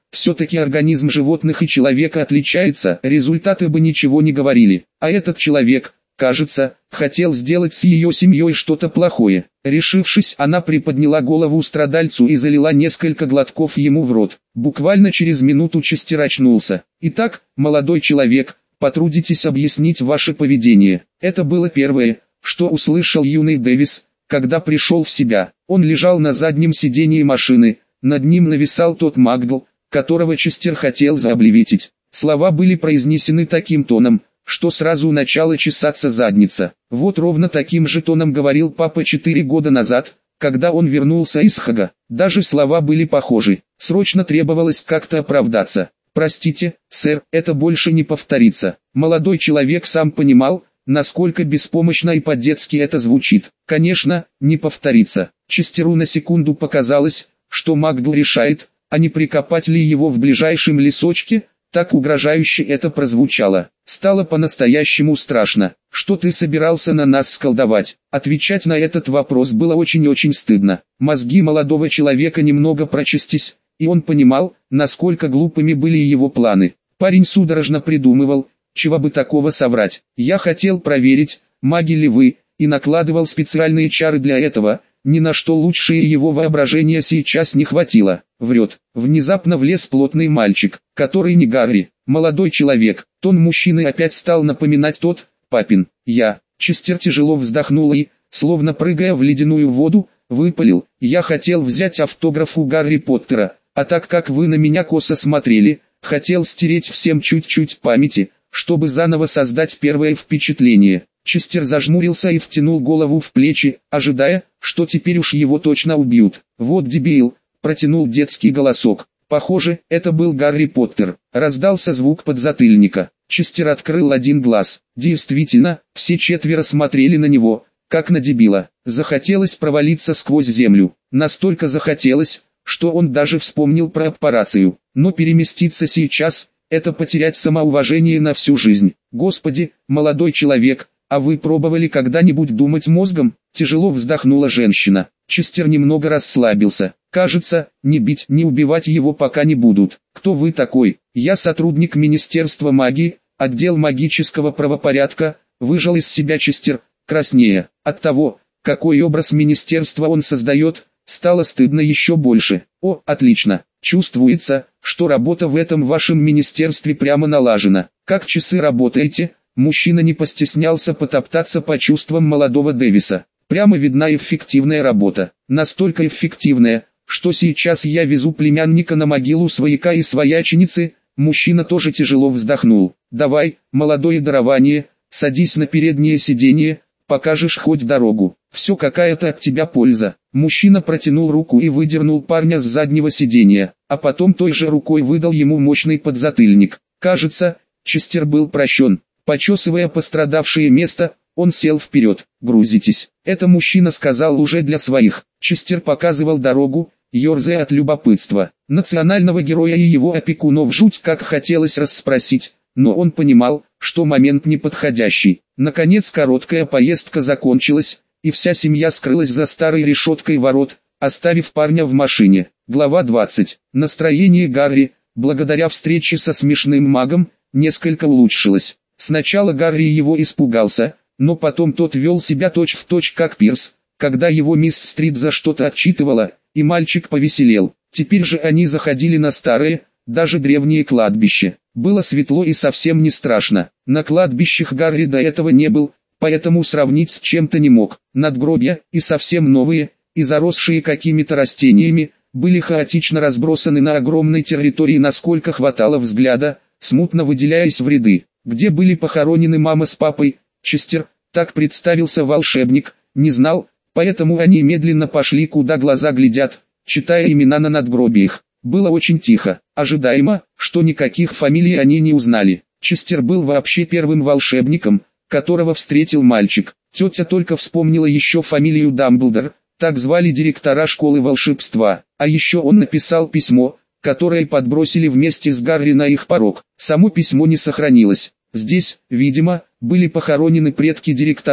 Speaker 1: Все-таки организм животных и человека отличается, результаты бы ничего не говорили. А этот человек, кажется, хотел сделать с ее семьей что-то плохое. Решившись, она приподняла голову страдальцу и залила несколько глотков ему в рот. Буквально через минуту Честер очнулся. «Итак, молодой человек, потрудитесь объяснить ваше поведение». Это было первое, что услышал юный Дэвис, когда пришел в себя. Он лежал на заднем сидении машины, над ним нависал тот Макгл, которого Честер хотел заоблевитить. Слова были произнесены таким тоном, что сразу начала чесаться задница. Вот ровно таким же тоном говорил папа четыре года назад, когда он вернулся из Хага. Даже слова были похожи. Срочно требовалось как-то оправдаться. «Простите, сэр, это больше не повторится». Молодой человек сам понимал, насколько беспомощно и по-детски это звучит. Конечно, не повторится. Честеру на секунду показалось, что Макгл решает, а не прикопать ли его в ближайшем лесочке. Так угрожающе это прозвучало. Стало по-настоящему страшно. «Что ты собирался на нас сколдовать?» Отвечать на этот вопрос было очень-очень стыдно. Мозги молодого человека немного прочистились, и он понимал, насколько глупыми были его планы. Парень судорожно придумывал, чего бы такого соврать. «Я хотел проверить, маги ли вы, и накладывал специальные чары для этого, ни на что лучшее его воображение сейчас не хватило». Врет. Внезапно влез плотный мальчик, который не Гарри. Молодой человек. Тон мужчины опять стал напоминать тот, папин. «Я». Честер тяжело вздохнул и, словно прыгая в ледяную воду, выпалил: «Я хотел взять автограф у Гарри Поттера, а так как вы на меня косо смотрели, хотел стереть всем чуть-чуть памяти, чтобы заново создать первое впечатление». Честер зажмурился и втянул голову в плечи, ожидая, что теперь уж его точно убьют. «Вот дебил», — протянул детский голосок. Похоже, это был Гарри Поттер. Раздался звук подзатыльника. Честер открыл один глаз. Действительно, все четверо смотрели на него, как на дебила. Захотелось провалиться сквозь землю. Настолько захотелось, что он даже вспомнил про операцию. Но переместиться сейчас — это потерять самоуважение на всю жизнь. «Господи, молодой человек, а вы пробовали когда-нибудь думать мозгом?» Тяжело вздохнула женщина. Честер немного расслабился. «Кажется, ни бить, ни убивать его пока не будут». «Кто вы такой?» «Я сотрудник Министерства магии, отдел магического правопорядка», выжал из себя Честер, краснея. От того, какой образ министерства он создает, стало стыдно еще больше. «О, отлично. Чувствуется, что работа в этом вашем министерстве прямо налажена. Как часы работаете?» Мужчина не постеснялся потоптаться по чувствам молодого Дэвиса. «Прямо видна эффективная работа. Настолько эффективная, что сейчас я везу племянника на могилу свояка и свояченицы». Мужчина тоже тяжело вздохнул. «Давай, молодое дарование, садись на переднее сиденье, покажешь хоть дорогу. Все какая-то от тебя польза». Мужчина протянул руку и выдернул парня с заднего сиденья, а потом той же рукой выдал ему мощный подзатыльник. Кажется, Честер был прощен. Почесывая пострадавшее место, он сел вперед. «Грузитесь». Это мужчина сказал уже для своих. Честер показывал дорогу, ерзая от любопытства. Национального героя и его опекунов жуть как хотелось расспросить, но он понимал, что момент неподходящий. Наконец короткая поездка закончилась, и вся семья скрылась за старой решеткой ворот, оставив парня в машине. Глава двадцать. Настроение Гарри, благодаря встрече со смешным магом, несколько улучшилось. Сначала Гарри его испугался, но потом тот вел себя точь-в-точь как Пирс, когда его мисс Стрит за что-то отчитывала, и мальчик повеселел. Теперь же они заходили на старое, даже древнее кладбище. Было светло и совсем не страшно. На кладбищах Гарри до этого не был, поэтому сравнить с чем-то не мог. Надгробья, и совсем новые, и заросшие какими-то растениями, были хаотично разбросаны на огромной территории, насколько хватало взгляда, смутно выделяясь в ряды. Где были похоронены мама с папой, Честер, так представился волшебник, не знал, поэтому они медленно пошли куда глаза глядят, читая имена на надгробиях. Было очень тихо, ожидаемо, что никаких фамилий они не узнали. Честер был вообще первым волшебником, которого встретил мальчик. Тетя только вспомнила еще фамилию Дамблдор, так звали директора школы волшебства, а еще он написал письмо, которое подбросили вместе с Гарри на их порог. Само письмо не сохранилось. Здесь, видимо, были похоронены предки директора,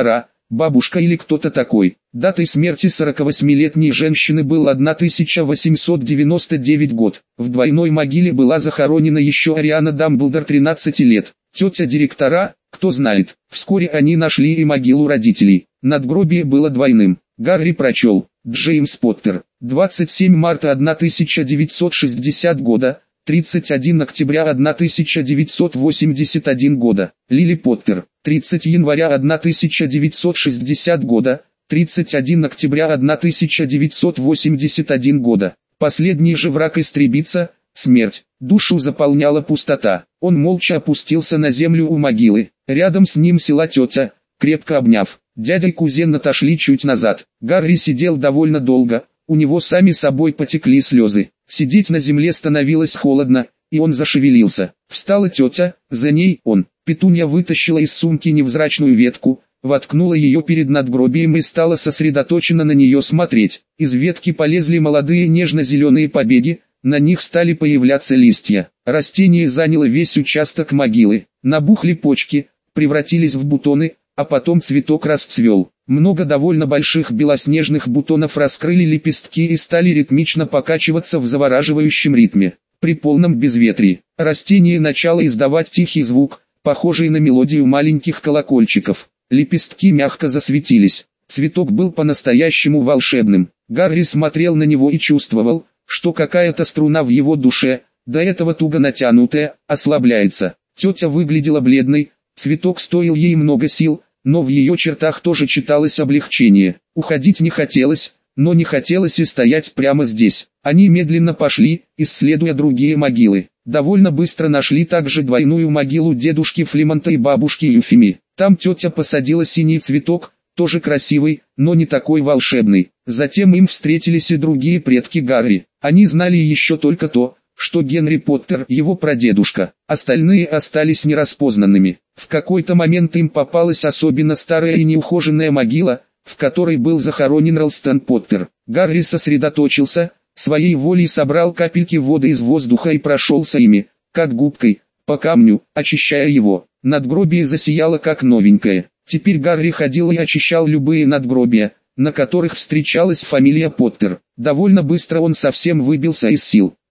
Speaker 1: бабушка или кто-то такой. Датой смерти сорокавосьмилетней женщины был тысяча восемьсот девяносто девятый год. В двойной могиле была захоронена еще Ариана Дамблдор тринадцати лет. Тетя директора, кто знает. Вскоре они нашли и могилу родителей. Надгробие было двойным. Гарри прочел. Джеймс Поттер. двадцать седьмого марта тысяча девятьсот шестидесятого года. тридцать первого октября тысяча девятьсот восемьдесят первого года. Лили Поттер. тридцатого января тысяча девятьсот шестидесятого года. тридцать первого октября тысяча девятьсот восемьдесят первого года. Последний же враг истребится, смерть. Душу заполняла пустота. Он молча опустился на землю у могилы. Рядом с ним села тетя, крепко обняв. Дядя и кузен отошли чуть назад. Гарри сидел довольно долго, у него сами собой потекли слезы. Сидеть на земле становилось холодно, и он зашевелился. Встала тетя, за ней он. Петунья вытащила из сумки невзрачную ветку, воткнула ее перед надгробием и стала сосредоточенно на нее смотреть. Из ветки полезли молодые нежно-зеленые побеги, на них стали появляться листья. Растение заняло весь участок могилы. Набухли почки, превратились в бутоны, а потом цветок расцвел. Много довольно больших белоснежных бутонов раскрыли лепестки и стали ритмично покачиваться в завораживающем ритме. При полном безветрии, растение начало издавать тихий звук, похожий на мелодию маленьких колокольчиков. Лепестки мягко засветились. Цветок был по-настоящему волшебным. Гарри смотрел на него и чувствовал, что какая-то струна в его душе, до этого туго натянутая, ослабляется. Тетя выглядела бледной, цветок стоил ей много сил, но в ее чертах тоже читалось облегчение. Уходить не хотелось, но не хотелось и стоять прямо здесь. Они медленно пошли, исследуя другие могилы. Довольно быстро нашли также двойную могилу дедушки Флимонта и бабушки Юфими. Там тетя посадила синий цветок, тоже красивый, но не такой волшебный. Затем им встретились и другие предки Гарри. Они знали еще только то, что Генри Поттер его прадедушка. Остальные остались нераспознанными. В какой-то момент им попалась особенно старая и неухоженная могила, в которой был захоронен Ралстон Поттер. Гарри сосредоточился, своей волей собрал капельки воды из воздуха и прошелся ими, как губкой, по камню, очищая его. Надгробие засияло как новенькое. Теперь Гарри ходил и очищал любые надгробия, на которых встречалась фамилия Поттер. Довольно быстро он совсем выбился из сил.